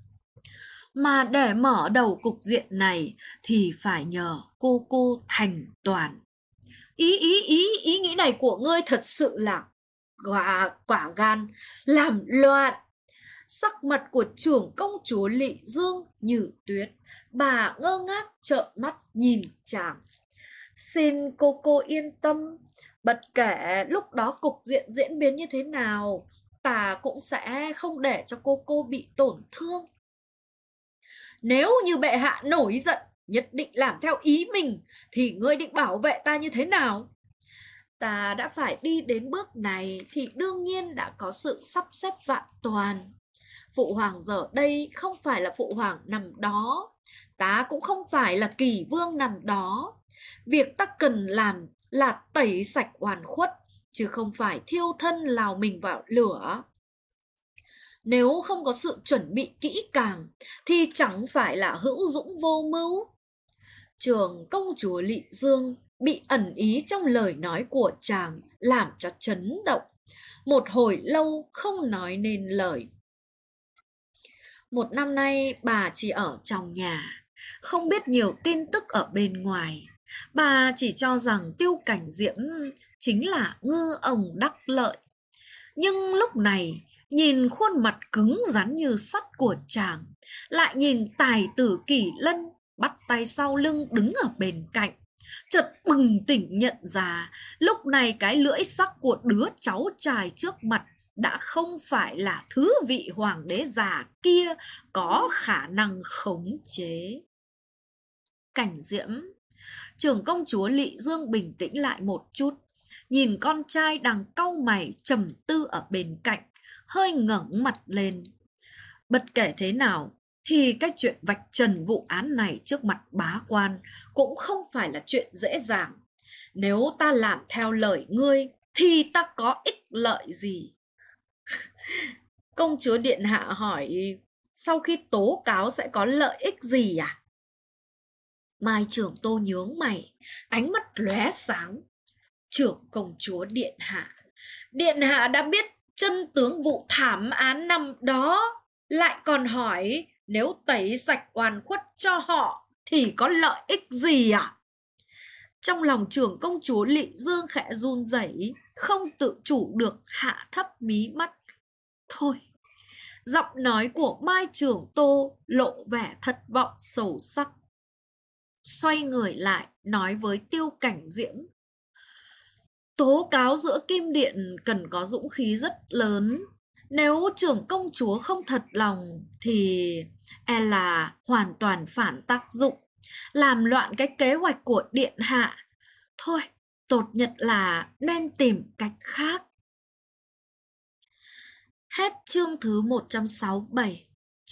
[SPEAKER 1] Mà để mở đầu cục diện này thì phải nhờ cô Thành Toàn. Ý nghĩ này của ngươi thật sự là quả gan làm loạn. Sắc mặt của trưởng công chúa Lỵ Dương như tuyết, bà ngơ ngác trợn mắt nhìn chàng. Xin cô yên tâm, bất kể lúc đó cục diện diễn biến như thế nào, ta cũng sẽ không để cho cô bị tổn thương. Nếu như bệ hạ nổi giận, nhất định làm theo ý mình, thì ngươi định bảo vệ ta như thế nào? Ta đã phải đi đến bước này thì đương nhiên đã có sự sắp xếp vạn toàn. Phụ hoàng giờ đây không phải là phụ hoàng nằm đó, ta cũng không phải là kỳ vương nằm đó. Việc ta cần làm là tẩy sạch oan khuất, chứ không phải thiêu thân lao mình vào lửa. Nếu không có sự chuẩn bị kỹ càng thì chẳng phải là hữu dũng vô mưu. Trường công chúa Lỵ Dương bị ẩn ý trong lời nói của chàng làm cho chấn động, một hồi lâu không nói nên lời. Một năm nay bà chỉ ở trong nhà, không biết nhiều tin tức ở bên ngoài. Bà chỉ cho rằng Tiêu Cảnh Diễm chính là ngư ông đắc lợi. Nhưng lúc này, nhìn khuôn mặt cứng rắn như sắt của chàng, lại nhìn tài tử Kỷ Lân bắt tay sau lưng đứng ở bên cạnh, chợt bừng tỉnh nhận ra lúc này cái lưỡi sắc của đứa cháu trai trước mặt đã không phải là thứ vị hoàng đế già kia có khả năng khống chế. Cảnh Diễm, trưởng công chúa Lỵ Dương bình tĩnh lại một chút, nhìn con trai đang cau mày trầm tư ở bên cạnh, hơi ngẩng mặt lên. Bất kể thế nào thì cái chuyện vạch trần vụ án này trước mặt bá quan cũng không phải là chuyện dễ dàng. Nếu ta làm theo lời ngươi thì ta có ích lợi gì? Công chúa điện hạ hỏi, sau khi tố cáo sẽ có lợi ích gì à? Mai trưởng Tô nhướng mày, ánh mắt lóe sáng. Trưởng công chúa điện hạ đã biết chân tướng vụ thảm án năm đó, lại còn hỏi nếu tẩy sạch oan khuất cho họ thì có lợi ích gì à? Trong lòng trưởng công chúa Lỵ Dương khẽ run rẩy, không tự chủ được hạ thấp mí mắt. Thôi, giọng nói của Mai trưởng Tô lộ vẻ thất vọng sâu sắc. Xoay người lại nói với Tiêu Cảnh Diễm, tố cáo giữa Kim Điện cần có dũng khí rất lớn. Nếu trưởng công chúa không thật lòng thì e là hoàn toàn phản tác dụng, làm loạn cái kế hoạch của điện hạ. Thôi, tốt nhất là nên tìm cách khác. Hết chương thứ 167.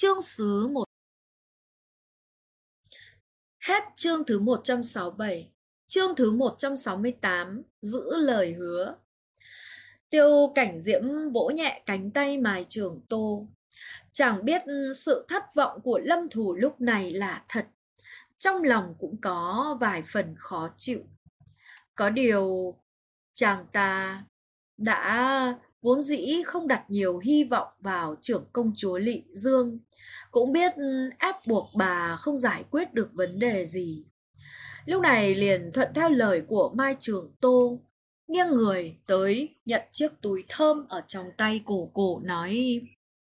[SPEAKER 1] Hết chương thứ 167. Chương thứ 168. Giữ lời hứa. Tiêu Cảnh Diễm vỗ nhẹ cánh tay Mai trưởng Tô. Chẳng biết sự thất vọng của Lâm Thủ lúc này là thật, trong lòng cũng có vài phần khó chịu. Có điều chàng ta đã vốn dĩ không đặt nhiều hy vọng vào trưởng công chúa Lỵ Dương, cũng biết ép buộc bà không giải quyết được vấn đề gì. Lúc này liền thuận theo lời của Mai trưởng Tô, nghiêng người tới nhận chiếc túi thơm ở trong tay cô nói: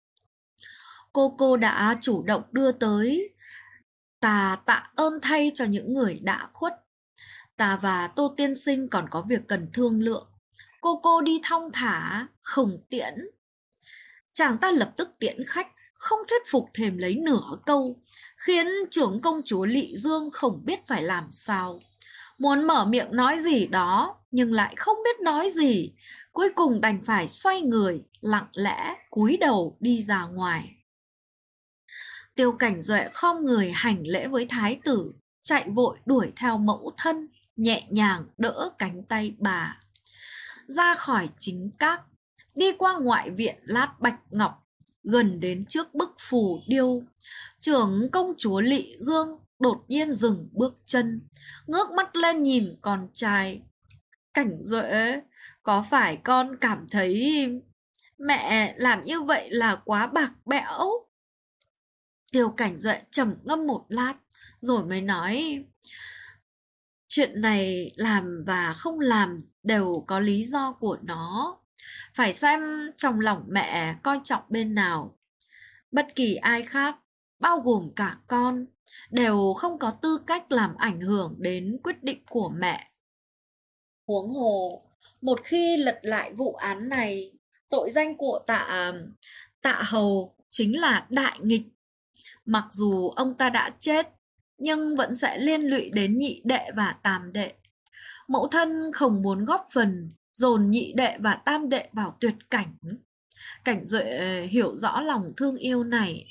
[SPEAKER 1] cô đã chủ động đưa tới, ta tạ ơn thay cho những người đã khuất. Ta và Tô tiên sinh còn có việc cần thương lượng, cô đi thong thả, không tiễn. Chàng ta lập tức tiễn khách, không thuyết phục thêm lấy nửa câu, khiến trưởng công chúa Lị Dương không biết phải làm sao. Muốn mở miệng nói gì đó, nhưng lại không biết nói gì, cuối cùng đành phải xoay người, lặng lẽ cúi đầu đi ra ngoài. Tiêu Cảnh Duệ khom người hành lễ với thái tử, chạy vội đuổi theo mẫu thân, nhẹ nhàng đỡ cánh tay bà. Ra khỏi chính các, đi qua ngoại viện lát bạch ngọc, gần đến trước bức phù điêu, trưởng công chúa Lị Dương đột nhiên dừng bước chân, ngước mắt lên nhìn con trai. Cảnh Duệ, có phải con cảm thấy mẹ làm như vậy là quá bạc bẽo? Tiêu Cảnh Duệ trầm ngâm một lát, rồi mới nói: chuyện này làm và không làm đều có lý do của nó. Phải xem trong lòng mẹ coi trọng bên nào. Bất kỳ ai khác, bao gồm cả con, đều không có tư cách làm ảnh hưởng đến quyết định của mẹ. Huống hồ, một khi lật lại vụ án này, tội danh của Tạ Hầu chính là đại nghịch. Mặc dù ông ta đã chết, nhưng vẫn sẽ liên lụy đến nhị đệ và tam đệ. Mẫu thân không muốn góp phần dồn nhị đệ và tam đệ vào tuyệt cảnh. Cảnh Duệ hiểu rõ lòng thương yêu này.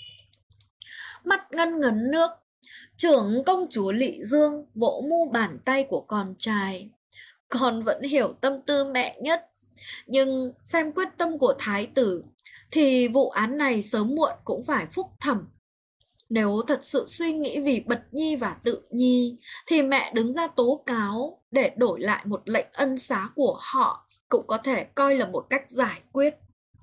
[SPEAKER 1] Mắt ngân ngấn nước, trưởng công chúa Lị Dương vỗ mu bàn tay của con trai. Con vẫn hiểu tâm tư mẹ nhất, nhưng xem quyết tâm của thái tử thì vụ án này sớm muộn cũng phải phúc thẩm. Nếu thật sự suy nghĩ vì Bật Nhi và Tự Nhi thì mẹ đứng ra tố cáo để đổi lại một lệnh ân xá của họ cũng có thể coi là một cách giải quyết.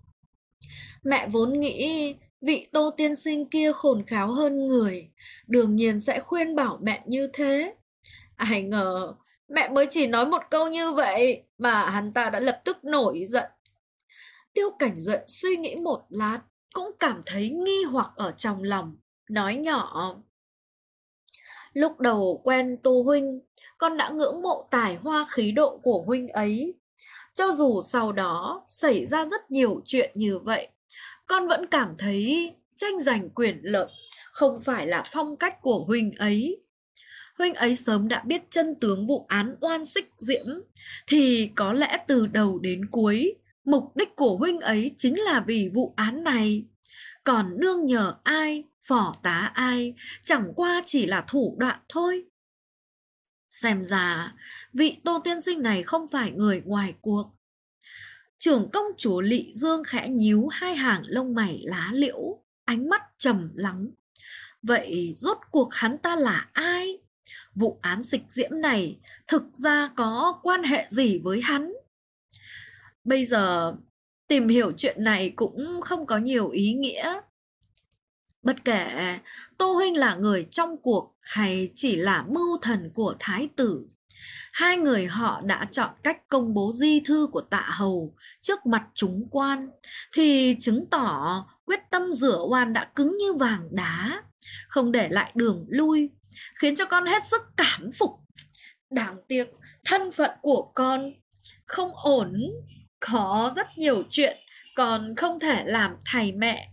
[SPEAKER 1] Mẹ vốn nghĩ vị Tô tiên sinh kia khôn khéo hơn người, đương nhiên sẽ khuyên bảo mẹ như thế. Ai ngờ mẹ mới chỉ nói một câu như vậy mà hắn ta đã lập tức nổi giận. Tiêu Cảnh Duệ suy nghĩ một lát, cũng cảm thấy nghi hoặc ở trong lòng, nói nhỏ: lúc đầu quen Tô huynh, con đã ngưỡng mộ tài hoa khí độ của huynh ấy. Cho dù sau đó xảy ra rất nhiều chuyện như vậy, con vẫn cảm thấy tranh giành quyền lợi không phải là phong cách của huynh ấy. Huynh ấy sớm đã biết chân tướng vụ án oan xích diễm, thì có lẽ từ đầu đến cuối, mục đích của huynh ấy chính là vì vụ án này. Còn nương nhờ ai, phò tá ai, chẳng qua chỉ là thủ đoạn thôi. Xem ra, vị Tô tiên sinh này không phải người ngoài cuộc. Trưởng công chúa Lị Dương khẽ nhíu hai hàng lông mày lá liễu, ánh mắt trầm lắng. Vậy rốt cuộc hắn ta là ai? Vụ án xịch diễm này thực ra có quan hệ gì với hắn? Bây giờ tìm hiểu chuyện này cũng không có nhiều ý nghĩa. Bất kể Tô huynh là người trong cuộc hay chỉ là mưu thần của thái tử, hai người họ đã chọn cách công bố di thư của Tạ Hầu trước mặt chúng quan, thì chứng tỏ quyết tâm rửa oan đã cứng như vàng đá, không để lại đường lui, khiến cho con hết sức cảm phục. Đáng tiếc thân phận của con không ổn, có rất nhiều chuyện con không thể làm thay mẹ.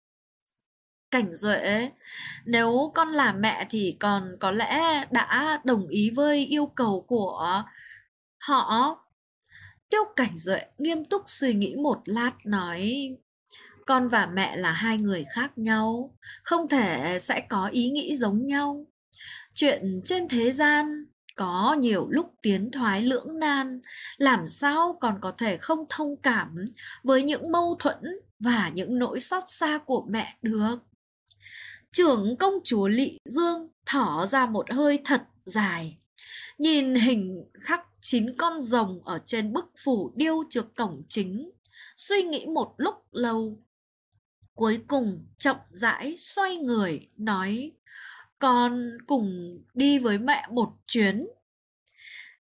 [SPEAKER 1] Cảnh Duệ, nếu con là mẹ thì con có lẽ đã đồng ý với yêu cầu của họ. Tiêu Cảnh Duệ nghiêm túc suy nghĩ một lát nói: con và mẹ là hai người khác nhau, không thể sẽ có ý nghĩ giống nhau. Chuyện trên thế gian có nhiều lúc tiến thoái lưỡng nan, làm sao còn có thể không thông cảm với những mâu thuẫn và những nỗi xót xa của mẹ được. Trưởng công chúa Lị Dương thở ra một hơi thật dài, nhìn hình khắc 9 con rồng ở trên bức phủ điêu trước cổng chính, suy nghĩ một lúc lâu. Cuối cùng chậm rãi xoay người nói: con cùng đi với mẹ một chuyến.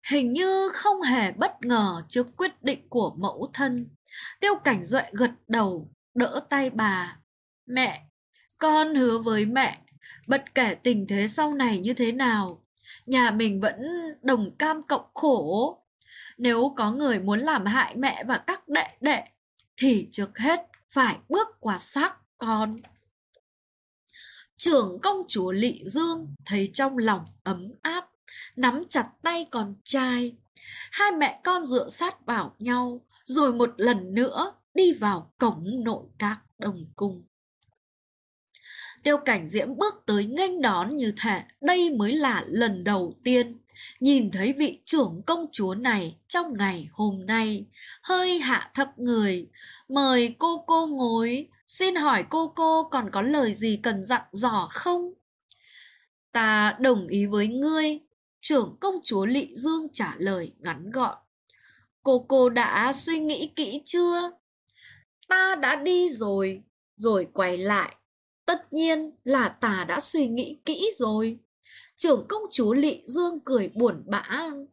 [SPEAKER 1] Hình như không hề bất ngờ trước quyết định của mẫu thân. Tiêu Cảnh Duệ gật đầu, đỡ tay bà. Mẹ, con hứa với mẹ, bất kể tình thế sau này như thế nào, nhà mình vẫn đồng cam cộng khổ. Nếu có người muốn làm hại mẹ và các đệ đệ, thì trước hết phải bước qua xác con. Trưởng công chúa Lị Dương thấy trong lòng ấm áp, nắm chặt tay con trai. Hai mẹ con dựa sát vào nhau, rồi một lần nữa đi vào cổng nội các Đông Cung. Tiêu Cảnh Diễm bước tới nghênh đón như thể đây mới là lần đầu tiên nhìn thấy vị trưởng công chúa này trong ngày hôm nay, hơi hạ thấp người. Mời cô ngồi, xin hỏi cô còn có lời gì cần dặn dò không? Ta đồng ý với ngươi, trưởng công chúa Lị Dương trả lời ngắn gọn. Cô đã suy nghĩ kỹ chưa? Ta đã đi rồi quay lại. Tất nhiên là ta đã suy nghĩ kỹ rồi. Trưởng công chúa Lị Dương cười buồn bã.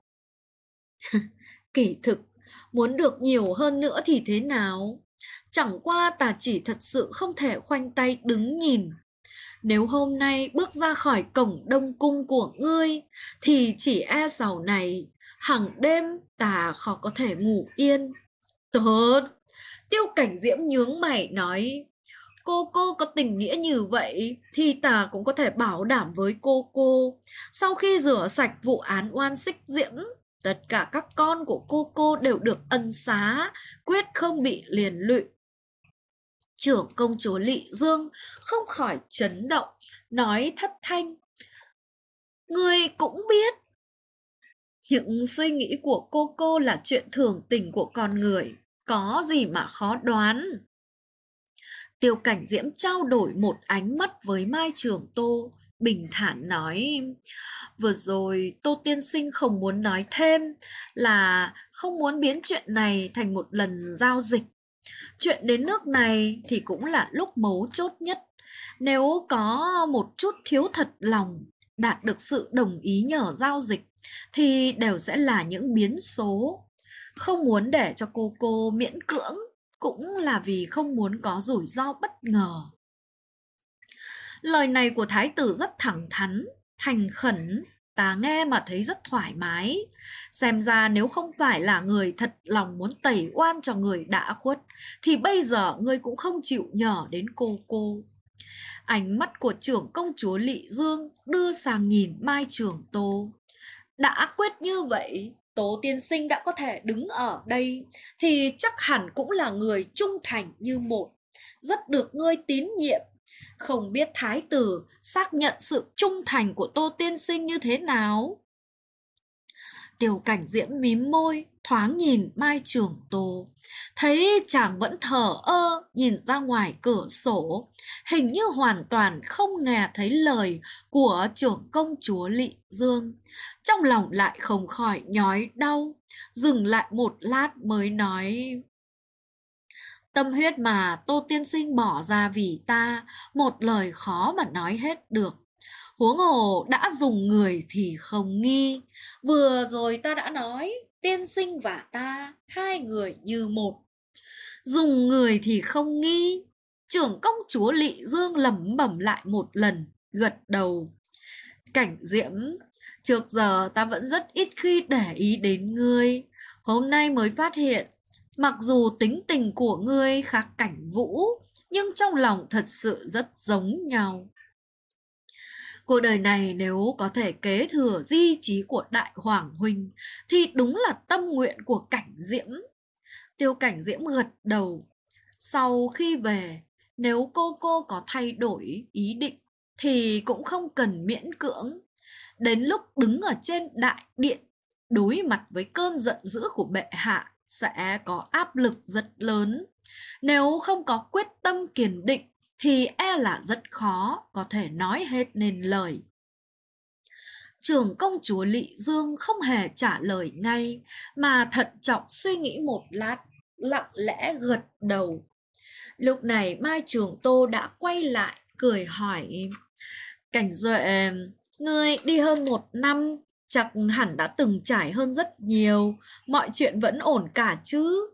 [SPEAKER 1] Kỳ thực, muốn được nhiều hơn nữa thì thế nào? Chẳng qua ta chỉ thật sự không thể khoanh tay đứng nhìn. Nếu hôm nay bước ra khỏi cổng Đông Cung của ngươi, thì chỉ e sau này, hằng đêm ta khó có thể ngủ yên. Tốt! Tiêu Cảnh Diễm nhướng mày nói, cô có tình nghĩa như vậy thì ta cũng có thể bảo đảm với cô. Sau khi rửa sạch vụ án oan xích Diễm, tất cả các con của cô đều được ân xá, quyết không bị liên lụy. Trưởng công chúa Lị Dương không khỏi chấn động, nói thất thanh. Ngươi cũng biết. Những suy nghĩ của cô là chuyện thường tình của con người, có gì mà khó đoán. Tiêu Cảnh Diễm trao đổi một ánh mắt với Mai Trường Tô, bình thản nói, vừa rồi Tô tiên sinh không muốn nói thêm, là không muốn biến chuyện này thành một lần giao dịch. Chuyện đến nước này thì cũng là lúc mấu chốt nhất. Nếu có một chút thiếu thật lòng, đạt được sự đồng ý nhờ giao dịch, thì đều sẽ là những biến số. Không muốn để cho cô miễn cưỡng, cũng là vì không muốn có rủi ro bất ngờ. Lời này của thái tử rất thẳng thắn, thành khẩn, ta nghe mà thấy rất thoải mái. Xem ra nếu không phải là người thật lòng muốn tẩy oan cho người đã khuất, thì bây giờ ngươi cũng không chịu nhờ đến cô. Ánh mắt của trưởng công chúa Lị Dương đưa sang nhìn Mai Trường Tô. Đã quyết như vậy, Tố tiên sinh đã có thể đứng ở đây, thì chắc hẳn cũng là người trung thành như một, rất được ngươi tín nhiệm. Không biết thái tử xác nhận sự trung thành của Tô tiên sinh như thế nào? Tiêu Cảnh Diễm mím môi, thoáng nhìn Mai Trường Tô, thấy chàng vẫn thờ ơ nhìn ra ngoài cửa sổ, hình như hoàn toàn không nghe thấy lời của trưởng công chúa Lị Dương. Trong lòng lại không khỏi nhói đau, dừng lại một lát mới nói, tâm huyết mà Tô tiên sinh bỏ ra vì ta, một lời khó mà nói hết được. Huống hồ đã dùng người thì không nghi. Vừa rồi ta đã nói, tiên sinh và ta, hai người như một. Dùng người thì không nghi. Trưởng công chúa Lị Dương lẩm bẩm lại một lần, gật đầu. Cảnh Diễm, trước giờ ta vẫn rất ít khi để ý đến ngươi. Hôm nay mới phát hiện, mặc dù tính tình của ngươi khác Cảnh Vũ, nhưng trong lòng thật sự rất giống nhau. Cuộc đời này nếu có thể kế thừa di chí của Đại Hoàng Huynh, thì đúng là tâm nguyện của Cảnh Diễm. Tiêu Cảnh Diễm gật đầu. Sau khi về, nếu cô có thay đổi ý định, thì cũng không cần miễn cưỡng. Đến lúc đứng ở trên đại điện, đối mặt với cơn giận dữ của bệ hạ, sẽ có áp lực rất lớn. Nếu không có quyết tâm kiên định, thì e là rất khó có thể nói hết nên lời. Trưởng công chúa Lị Dương không hề trả lời ngay, mà thận trọng suy nghĩ một lát, lặng lẽ gật đầu. Lúc này Mai Trường Tô đã quay lại, cười hỏi, Cảnh Duệ, ngươi đi hơn 1 năm, chắc hẳn đã từng trải hơn rất nhiều, mọi chuyện vẫn ổn cả chứ.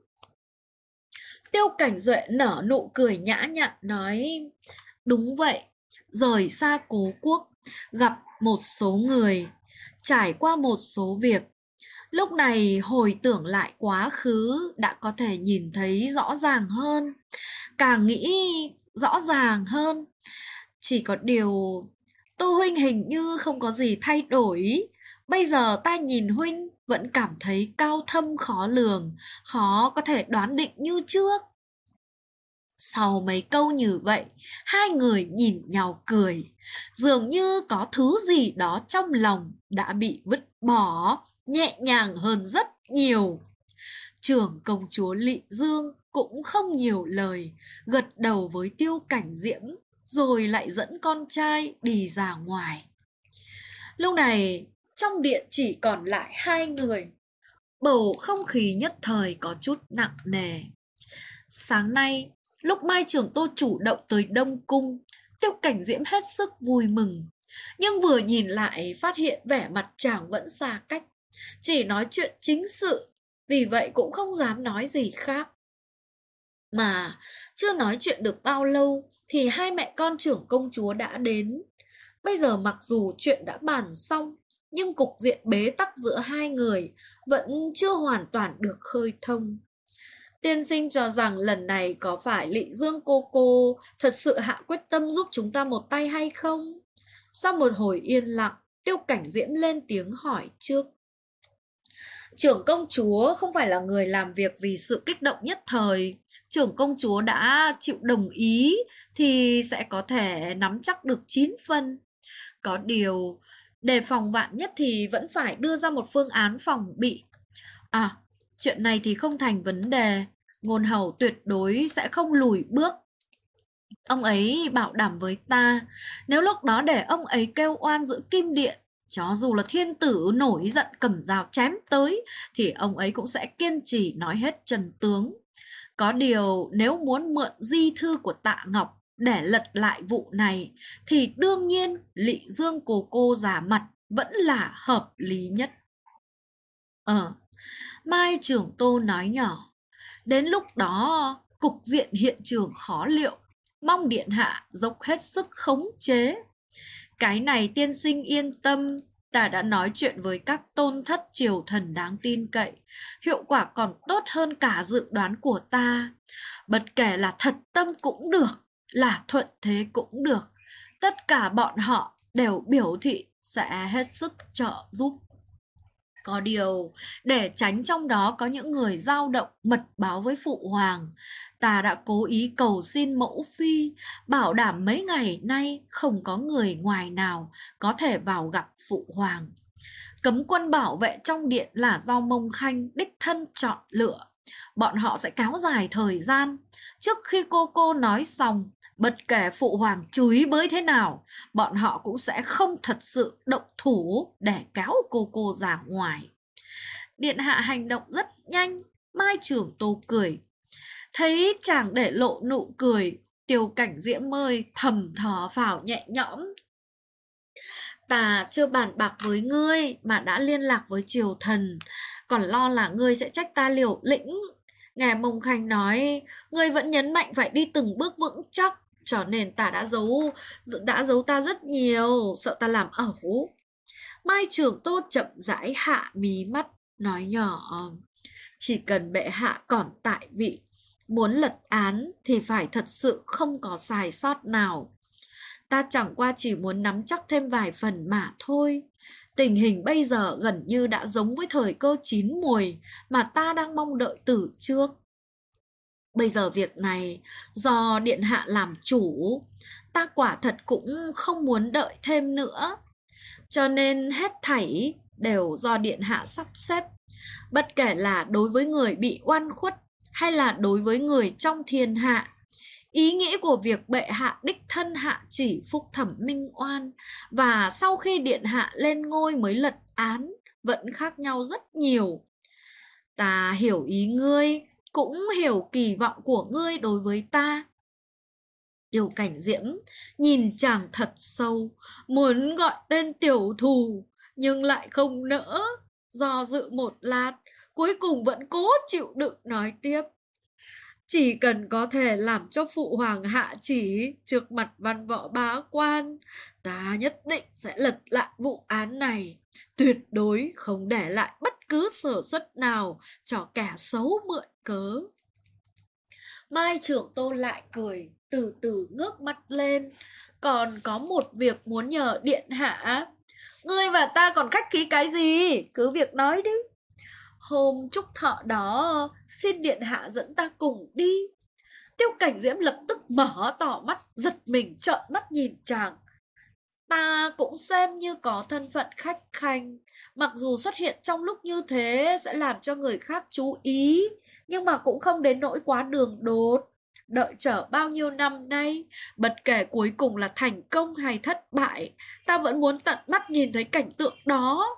[SPEAKER 1] Tiêu Cảnh Duệ nở nụ cười nhã nhặn nói, đúng vậy, rời xa cố quốc, gặp một số người, trải qua một số việc. Lúc này hồi tưởng lại quá khứ đã có thể nhìn thấy rõ ràng hơn, càng nghĩ rõ ràng hơn. Chỉ có điều Tô huynh hình như không có gì thay đổi. Bây giờ ta nhìn huynh vẫn cảm thấy cao thâm khó lường, khó có thể đoán định như trước. Sau mấy câu như vậy, hai người nhìn nhau cười, dường như có thứ gì đó trong lòng đã bị vứt bỏ, nhẹ nhàng hơn rất nhiều. Trưởng công chúa Lị Dương cũng không nhiều lời, gật đầu với Tiêu Cảnh Diễm, rồi lại dẫn con trai đi ra ngoài. Lúc này, trong điện chỉ còn lại hai người, bầu không khí nhất thời có chút nặng nề. Sáng nay, lúc Mai Trường Tô chủ động tới Đông Cung, Tiêu Cảnh Diễm hết sức vui mừng. Nhưng vừa nhìn lại phát hiện vẻ mặt chàng vẫn xa cách, chỉ nói chuyện chính sự, vì vậy cũng không dám nói gì khác. Mà chưa nói chuyện được bao lâu thì hai mẹ con trưởng công chúa đã đến. Bây giờ mặc dù chuyện đã bàn xong, nhưng cục diện bế tắc giữa hai người vẫn chưa hoàn toàn được khơi thông. Tiên sinh cho rằng lần này có phải Lị Dương cô thật sự hạ quyết tâm giúp chúng ta một tay hay không? Sau một hồi yên lặng, Tiêu Cảnh Diễm lên tiếng hỏi trước. Trưởng công chúa không phải là người làm việc vì sự kích động nhất thời. Trưởng công chúa đã chịu đồng ý thì sẽ có thể nắm chắc được 9 phần. Có điều, để phòng vạn nhất thì vẫn phải đưa ra một phương án phòng bị. À, chuyện này thì không thành vấn đề. Ngôn hầu tuyệt đối sẽ không lùi bước. Ông ấy bảo đảm với ta, nếu lúc đó để ông ấy kêu oan giữa kim điện, cho dù là thiên tử nổi giận cầm dao chém tới, thì ông ấy cũng sẽ kiên trì nói hết chân tướng. Có điều nếu muốn mượn di thư của Tạ Ngọc để lật lại vụ này, thì đương nhiên Lị Dương cô giả mặt vẫn là hợp lý nhất. Mai Trường Tô nói nhỏ, đến lúc đó cục diện hiện trường khó liệu, mong điện hạ dốc hết sức khống chế. Cái này tiên sinh yên tâm, ta đã nói chuyện với các tôn thất triều thần đáng tin cậy, hiệu quả còn tốt hơn cả dự đoán của ta. Bất kể là thật tâm cũng được, là thuận thế cũng được, tất cả bọn họ đều biểu thị sẽ hết sức trợ giúp. Có điều, để tránh trong đó có những người dao động mật báo với phụ hoàng, ta đã cố ý cầu xin mẫu phi, bảo đảm mấy ngày nay không có người ngoài nào có thể vào gặp phụ hoàng. Cấm quân bảo vệ trong điện là do Mông Khanh đích thân chọn lựa. Bọn họ sẽ kéo dài thời gian. Trước khi cô nói xong, bất kể phụ hoàng chửi bới thế nào, bọn họ cũng sẽ không thật sự động thủ để kéo cô ra ngoài. Điện hạ hành động rất nhanh, Mai Trường Tô cười. Thấy chàng để lộ nụ cười, Tiêu Cảnh Diễm ơi thầm thở phào nhẹ nhõm. Ta chưa bàn bạc với ngươi mà đã liên lạc với triều thần, còn lo là ngươi sẽ trách ta liều lĩnh. Nghe Mông Khanh nói, ngươi vẫn nhấn mạnh phải đi từng bước vững chắc, cho nên ta đã giấu ta rất nhiều, sợ ta làm ẩu. Mai Trường Tô chậm rãi hạ mí mắt, nói nhỏ, chỉ cần bệ hạ còn tại vị, muốn lật án thì phải thật sự không có sai sót nào. Ta chẳng qua chỉ muốn nắm chắc thêm vài phần mà thôi. Tình hình bây giờ gần như đã giống với thời cơ chín muồi mà ta đang mong đợi từ trước. Bây giờ việc này do điện hạ làm chủ, ta quả thật cũng không muốn đợi thêm nữa. Cho nên hết thảy đều do điện hạ sắp xếp. Bất kể là đối với người bị oan khuất hay là đối với người trong thiên hạ, ý nghĩ của việc bệ hạ đích thân hạ chỉ phúc thẩm minh oan và sau khi điện hạ lên ngôi mới lật án vẫn khác nhau rất nhiều. Ta hiểu ý ngươi, cũng hiểu kỳ vọng của ngươi đối với ta. Tiêu Cảnh Diễm nhìn chàng thật sâu, muốn gọi tên tiểu thù, nhưng lại không nỡ. Do dự một lát, cuối cùng vẫn cố chịu đựng nói tiếp. Chỉ cần có thể làm cho phụ hoàng hạ chỉ trước mặt văn võ bá quan, ta nhất định sẽ lật lại vụ án này, tuyệt đối không để lại bất cứ sơ suất nào cho kẻ xấu mượn cớ. Mai Trưởng Tôn lại cười, từ từ ngước mắt lên. Còn có một việc muốn nhờ điện hạ. Ngươi và ta còn khách khí cái gì? Cứ việc nói đi. Hôm chúc thọ đó, xin điện hạ dẫn ta cùng đi. Tiêu Cảnh Diễm lập tức mở to mắt, giật mình trợn mắt nhìn chàng. Ta cũng xem như có thân phận khách khanh, mặc dù xuất hiện trong lúc như thế sẽ làm cho người khác chú ý, nhưng mà cũng không đến nỗi quá đường đột. Đợi chờ bao nhiêu năm nay, bất kể cuối cùng là thành công hay thất bại, ta vẫn muốn tận mắt nhìn thấy cảnh tượng đó.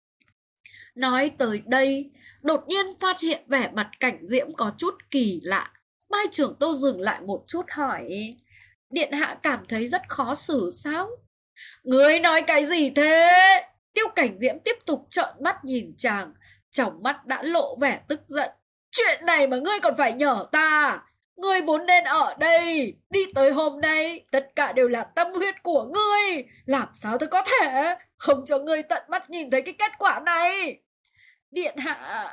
[SPEAKER 1] Nói tới đây, đột nhiên phát hiện vẻ mặt Cảnh Diễm có chút kỳ lạ. Mai Trưởng Tô dừng lại một chút hỏi, điện hạ cảm thấy rất khó xử sao? Ngươi nói cái gì thế? Tiêu Cảnh Diễm tiếp tục trợn mắt nhìn chàng, trong mắt đã lộ vẻ tức giận. Chuyện này mà ngươi còn phải nhờ ta? Ngươi vốn nên ở đây, đi tới hôm nay, tất cả đều là tâm huyết của ngươi. Làm sao tôi có thể không cho ngươi tận mắt nhìn thấy cái kết quả này? Điện hạ...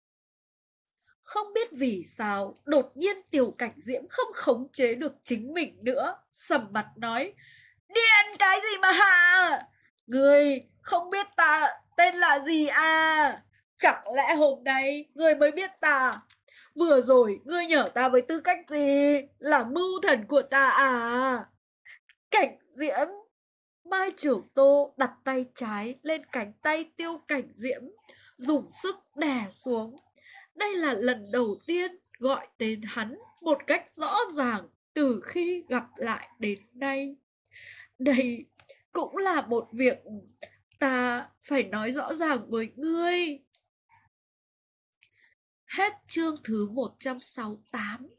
[SPEAKER 1] Không biết vì sao, đột nhiên Tiêu Cảnh Diễm không khống chế được chính mình nữa, sầm mặt nói, điện cái gì mà hạ? Ngươi không biết ta tên là gì à? Chẳng lẽ hôm nay ngươi mới biết ta? Vừa rồi ngươi nhờ ta với tư cách gì? Là mưu thần của ta à? Cảnh Diễm. Mai Trưởng Tô đặt tay trái lên cánh tay Tiêu Cảnh Diễm, dùng sức đè xuống. Đây là lần đầu tiên gọi tên hắn một cách rõ ràng từ khi gặp lại đến nay. Đây cũng là một việc ta phải nói rõ ràng với ngươi. Hết chương thứ 168.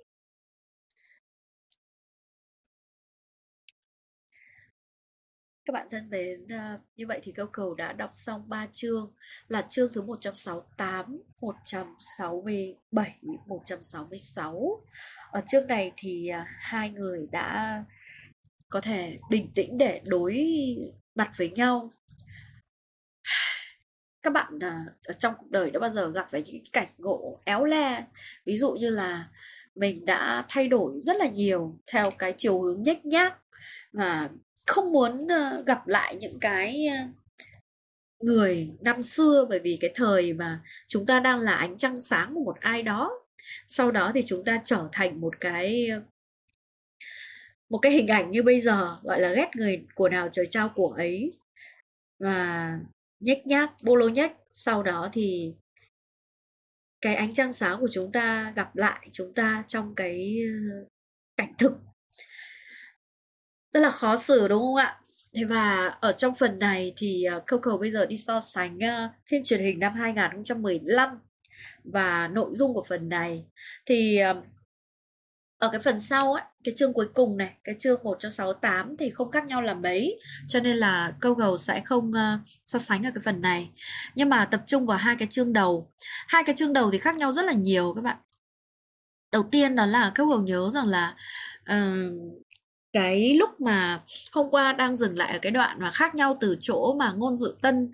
[SPEAKER 1] Các bạn thân mến, như vậy thì Câu Cầu đã đọc xong 3 chương là chương thứ 168, 167, 166. Ở chương này thì hai người đã có thể bình tĩnh để đối mặt với nhau. Các bạn ở trong cuộc đời đã bao giờ gặp phải những cảnh ngộ éo le, ví dụ như là mình đã thay đổi rất là nhiều theo cái chiều hướng nhếch nhác và không muốn gặp lại những cái người năm xưa, bởi vì cái thời mà chúng ta đang là ánh trăng sáng của một ai đó, sau đó thì chúng ta trở thành một cái hình ảnh như bây giờ, gọi là ghét người của nào trời trao của ấy, và nhếch nhác bô lô nhếch. Sau đó thì cái ánh trăng sáng của chúng ta gặp lại chúng ta trong cái cảnh thực, rất là khó xử đúng không ạ? Thế và ở trong phần này thì Câu Cầu bây giờ đi so sánh phim truyền hình năm 2015 và nội dung của phần này thì ở cái phần sau ấy, cái chương cuối cùng này, cái chương 168 thì không khác nhau là mấy, cho nên là Câu Cầu sẽ không so sánh ở cái phần này, nhưng mà tập trung vào hai cái chương đầu. Hai cái chương đầu thì khác nhau rất là nhiều các bạn. Đầu tiên đó là Câu Cầu nhớ rằng là cái lúc mà hôm qua đang dừng lại ở cái đoạn mà khác nhau từ chỗ mà Ngôn Dự Tân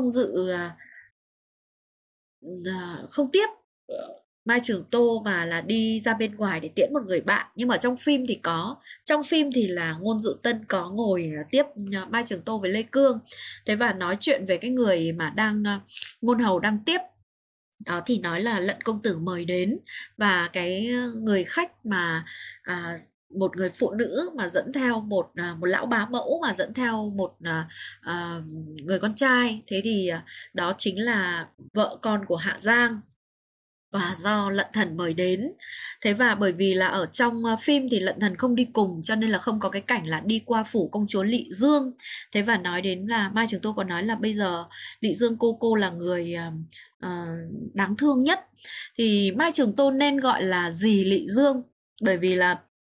[SPEAKER 1] không tiếp Mai Trường Tô mà là đi ra bên ngoài để tiễn một người bạn. Nhưng mà trong phim thì trong phim thì là Ngôn Dự Tân có ngồi tiếp Mai Trường Tô với Lê Cương. Thế và nói chuyện về cái người mà Ngôn Hầu đang tiếp đó thì nói là Lận công tử mời đến, và cái người khách mà một người phụ nữ mà dẫn theo một lão bá mẫu mà dẫn theo một người con trai, thế thì đó chính là vợ con của Hạ Giang và do Lận Thần mời đến. Thế và bởi vì là ở trong phim thì Lận Thần không đi cùng, cho nên là không có cái cảnh là đi qua phủ công chúa Lị Dương. Thế và nói đến là Mai Trường Tô còn nói là bây giờ Lị Dương cô là người đáng thương nhất, thì Mai Trường Tô nên gọi là dì Lị Dương, bởi vì là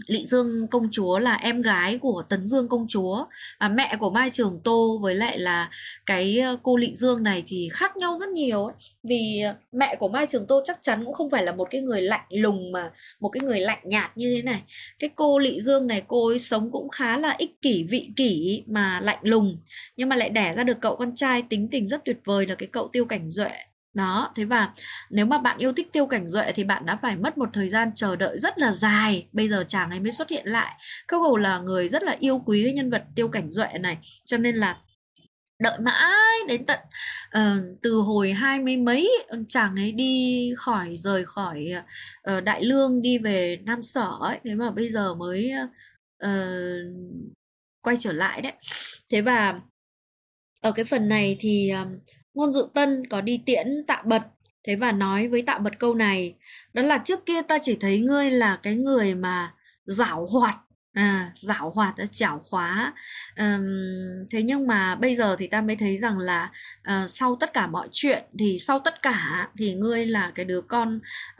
[SPEAKER 1] Lỵ Dương công chúa là em gái của Tấn Dương công chúa, mẹ của Mai Trường Tô với lại là cái cô Lỵ Dương này thì khác nhau rất nhiều ấy. Vì mẹ của Mai Trường Tô chắc chắn cũng không phải là một cái người lạnh lùng mà một cái người lạnh nhạt như thế này. Cái cô Lỵ Dương này cô ấy sống cũng khá là ích kỷ, vị kỷ mà lạnh lùng, nhưng mà lại đẻ ra được cậu con trai tính tình rất tuyệt vời là cái cậu Tiêu Cảnh Duệ. Đó, thế và nếu mà bạn yêu thích Tiêu Cảnh Duệ thì bạn đã phải mất một thời gian chờ đợi rất là dài. Bây giờ chàng ấy mới xuất hiện lại. Các Gầu là người rất là yêu quý cái nhân vật Tiêu Cảnh Duệ này. Cho nên là đợi mãi đến tận từ hồi hai mươi mấy chàng ấy rời khỏi Đại Lương đi về Nam Sở ấy. Thế mà bây giờ mới ờ, quay trở lại đấy. Thế và ở cái phần này thì Ngôn Dự Tân có đi tiễn Tạ Bật, thế và nói với Tạ Bật câu này, đó là trước kia ta chỉ thấy ngươi là cái người mà giảo hoạt, giảo hoạt, chảo khóa. Thế nhưng mà bây giờ thì ta mới thấy rằng là sau tất cả mọi chuyện thì sau tất cả thì ngươi là cái đứa con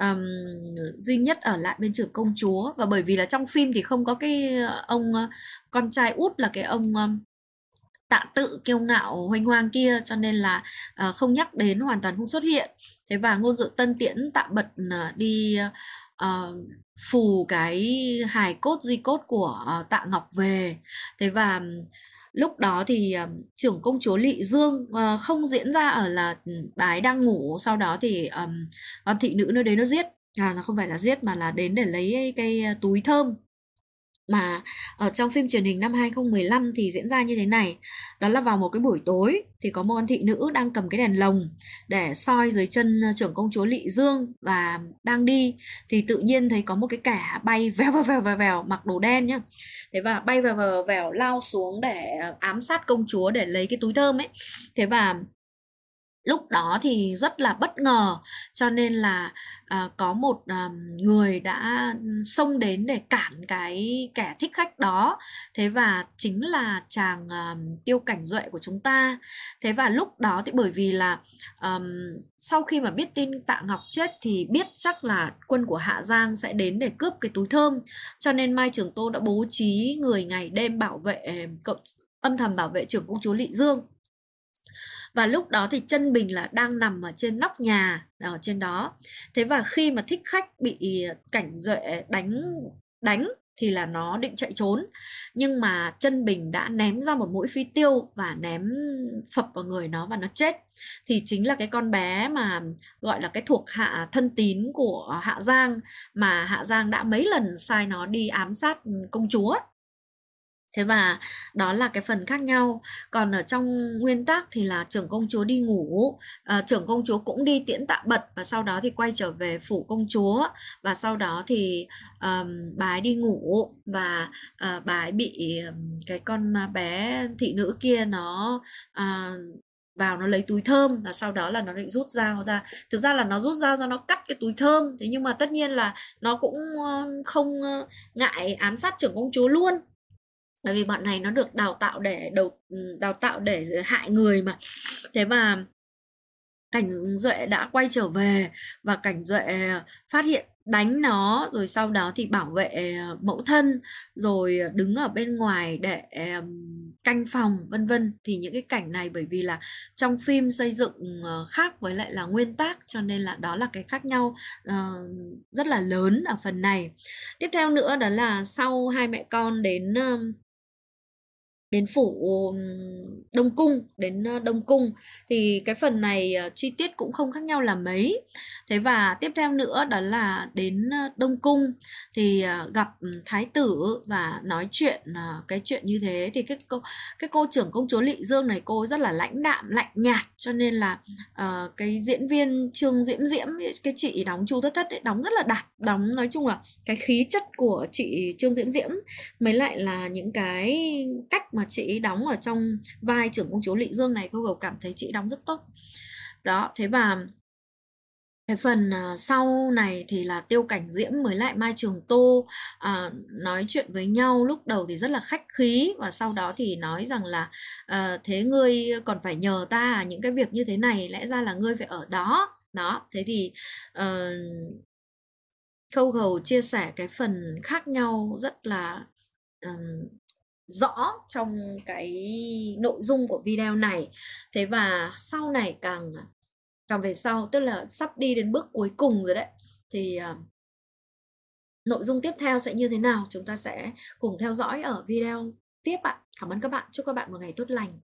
[SPEAKER 1] duy nhất ở lại bên Trưởng Công Chúa. Và bởi vì là trong phim thì không có cái ông con trai út là cái ông Tạ Tự kiêu ngạo huênh hoang kia, cho nên là không nhắc đến, hoàn toàn không xuất hiện. Thế và Ngôn Dự Tân tiễn Tạ Bật đi phù cái hài cốt di cốt của Tạ Ngọc về. Thế và lúc đó thì trưởng công chúa Lỵ Dương không diễn ra ở là bà ấy đang ngủ, sau đó thì con thị nữ nơi đấy nó giết, nó không phải là giết mà là đến để lấy cái túi thơm mà ở trong phim truyền hình năm 2015 thì diễn ra như thế này. Đó là vào một cái buổi tối thì có một con thị nữ đang cầm cái đèn lồng để soi dưới chân trưởng công chúa Lỵ Dương và đang đi, thì tự nhiên thấy có một cái kẻ bay vèo mặc đồ đen nhá. Thế và bay vèo lao xuống để ám sát công chúa để lấy cái túi thơm ấy. Thế và lúc đó thì rất là bất ngờ, cho nên là có một người đã xông đến để cản cái kẻ thích khách đó. Thế và chính là chàng Tiêu Cảnh Duệ của chúng ta. Thế và lúc đó thì bởi vì là sau khi mà biết tin Tạ Ngọc chết thì biết chắc là quân của Hạ Giang sẽ đến để cướp cái túi thơm, cho nên Mai Trường Tô đã bố trí người ngày đêm bảo vệ, âm thầm bảo vệ trưởng công chúa Lỵ Dương. Và lúc đó thì Chân Bình là đang nằm ở trên nóc nhà ở trên đó. Thế và khi mà thích khách bị Cảnh Duệ đánh thì là nó định chạy trốn, nhưng mà Chân Bình đã ném ra một mũi phi tiêu và ném phập vào người nó và nó chết. Thì chính là cái con bé mà gọi là cái thuộc hạ thân tín của Hạ Giang, mà Hạ Giang đã mấy lần sai nó đi ám sát công chúa. Thế và đó là cái phần khác nhau. Còn ở trong nguyên tắc thì là trưởng công chúa đi ngủ, trưởng công chúa cũng đi tiễn Tạ Bật và sau đó thì quay trở về phủ công chúa. Và sau đó thì bà ấy đi ngủ và bà ấy bị cái con bé thị nữ kia nó vào nó lấy túi thơm, và sau đó là nó định rút dao ra. Thực ra là nó rút dao ra nó cắt cái túi thơm, thế nhưng mà tất nhiên là nó cũng không ngại ám sát trưởng công chúa luôn, bởi vì bọn này nó được đào tạo để hại người mà. Thế mà Cảnh Duệ đã quay trở về và Cảnh Duệ phát hiện đánh nó, rồi sau đó thì bảo vệ mẫu thân, rồi đứng ở bên ngoài để canh phòng vân vân. Thì những cái cảnh này bởi vì là trong phim xây dựng khác với lại là nguyên tác, cho nên là đó là cái khác nhau rất là lớn ở phần này. Tiếp theo nữa đó là sau hai mẹ con đến phủ Đông Cung, đến Đông Cung thì cái phần này chi tiết cũng không khác nhau là mấy. Thế và tiếp theo nữa đó là đến Đông Cung thì gặp thái tử và nói chuyện cái chuyện như thế. Thì cái cô trưởng công chúa Lỵ Dương này cô rất là lãnh đạm, lạnh nhạt, cho nên là cái diễn viên Trương Diễm Diễm, cái chị đóng Chu Thất Thất ấy, đóng rất là đạt, đóng nói chung là cái khí chất của chị Trương Diễm Diễm mới lại là những cái cách mà chị đóng ở trong vai trưởng công chúa Lỵ Dương này, cô cảm thấy chị đóng rất tốt. Đó, thế và cái phần sau này thì là Tiêu Cảnh Diễm mới lại Mai Trường Tô nói chuyện với nhau. Lúc đầu thì rất là khách khí và sau đó thì nói rằng là thế ngươi còn phải nhờ ta những cái việc như thế này, lẽ ra là ngươi phải ở đó. Đó, thế thì Coco chia sẻ cái phần khác nhau rất là rõ trong cái nội dung của video này. Thế và sau này càng càng về sau, tức là sắp đi đến bước cuối cùng rồi đấy, thì nội dung tiếp theo sẽ như thế nào chúng ta sẽ cùng theo dõi ở video tiếp ạ. Cảm ơn các bạn, chúc các bạn một ngày tốt lành.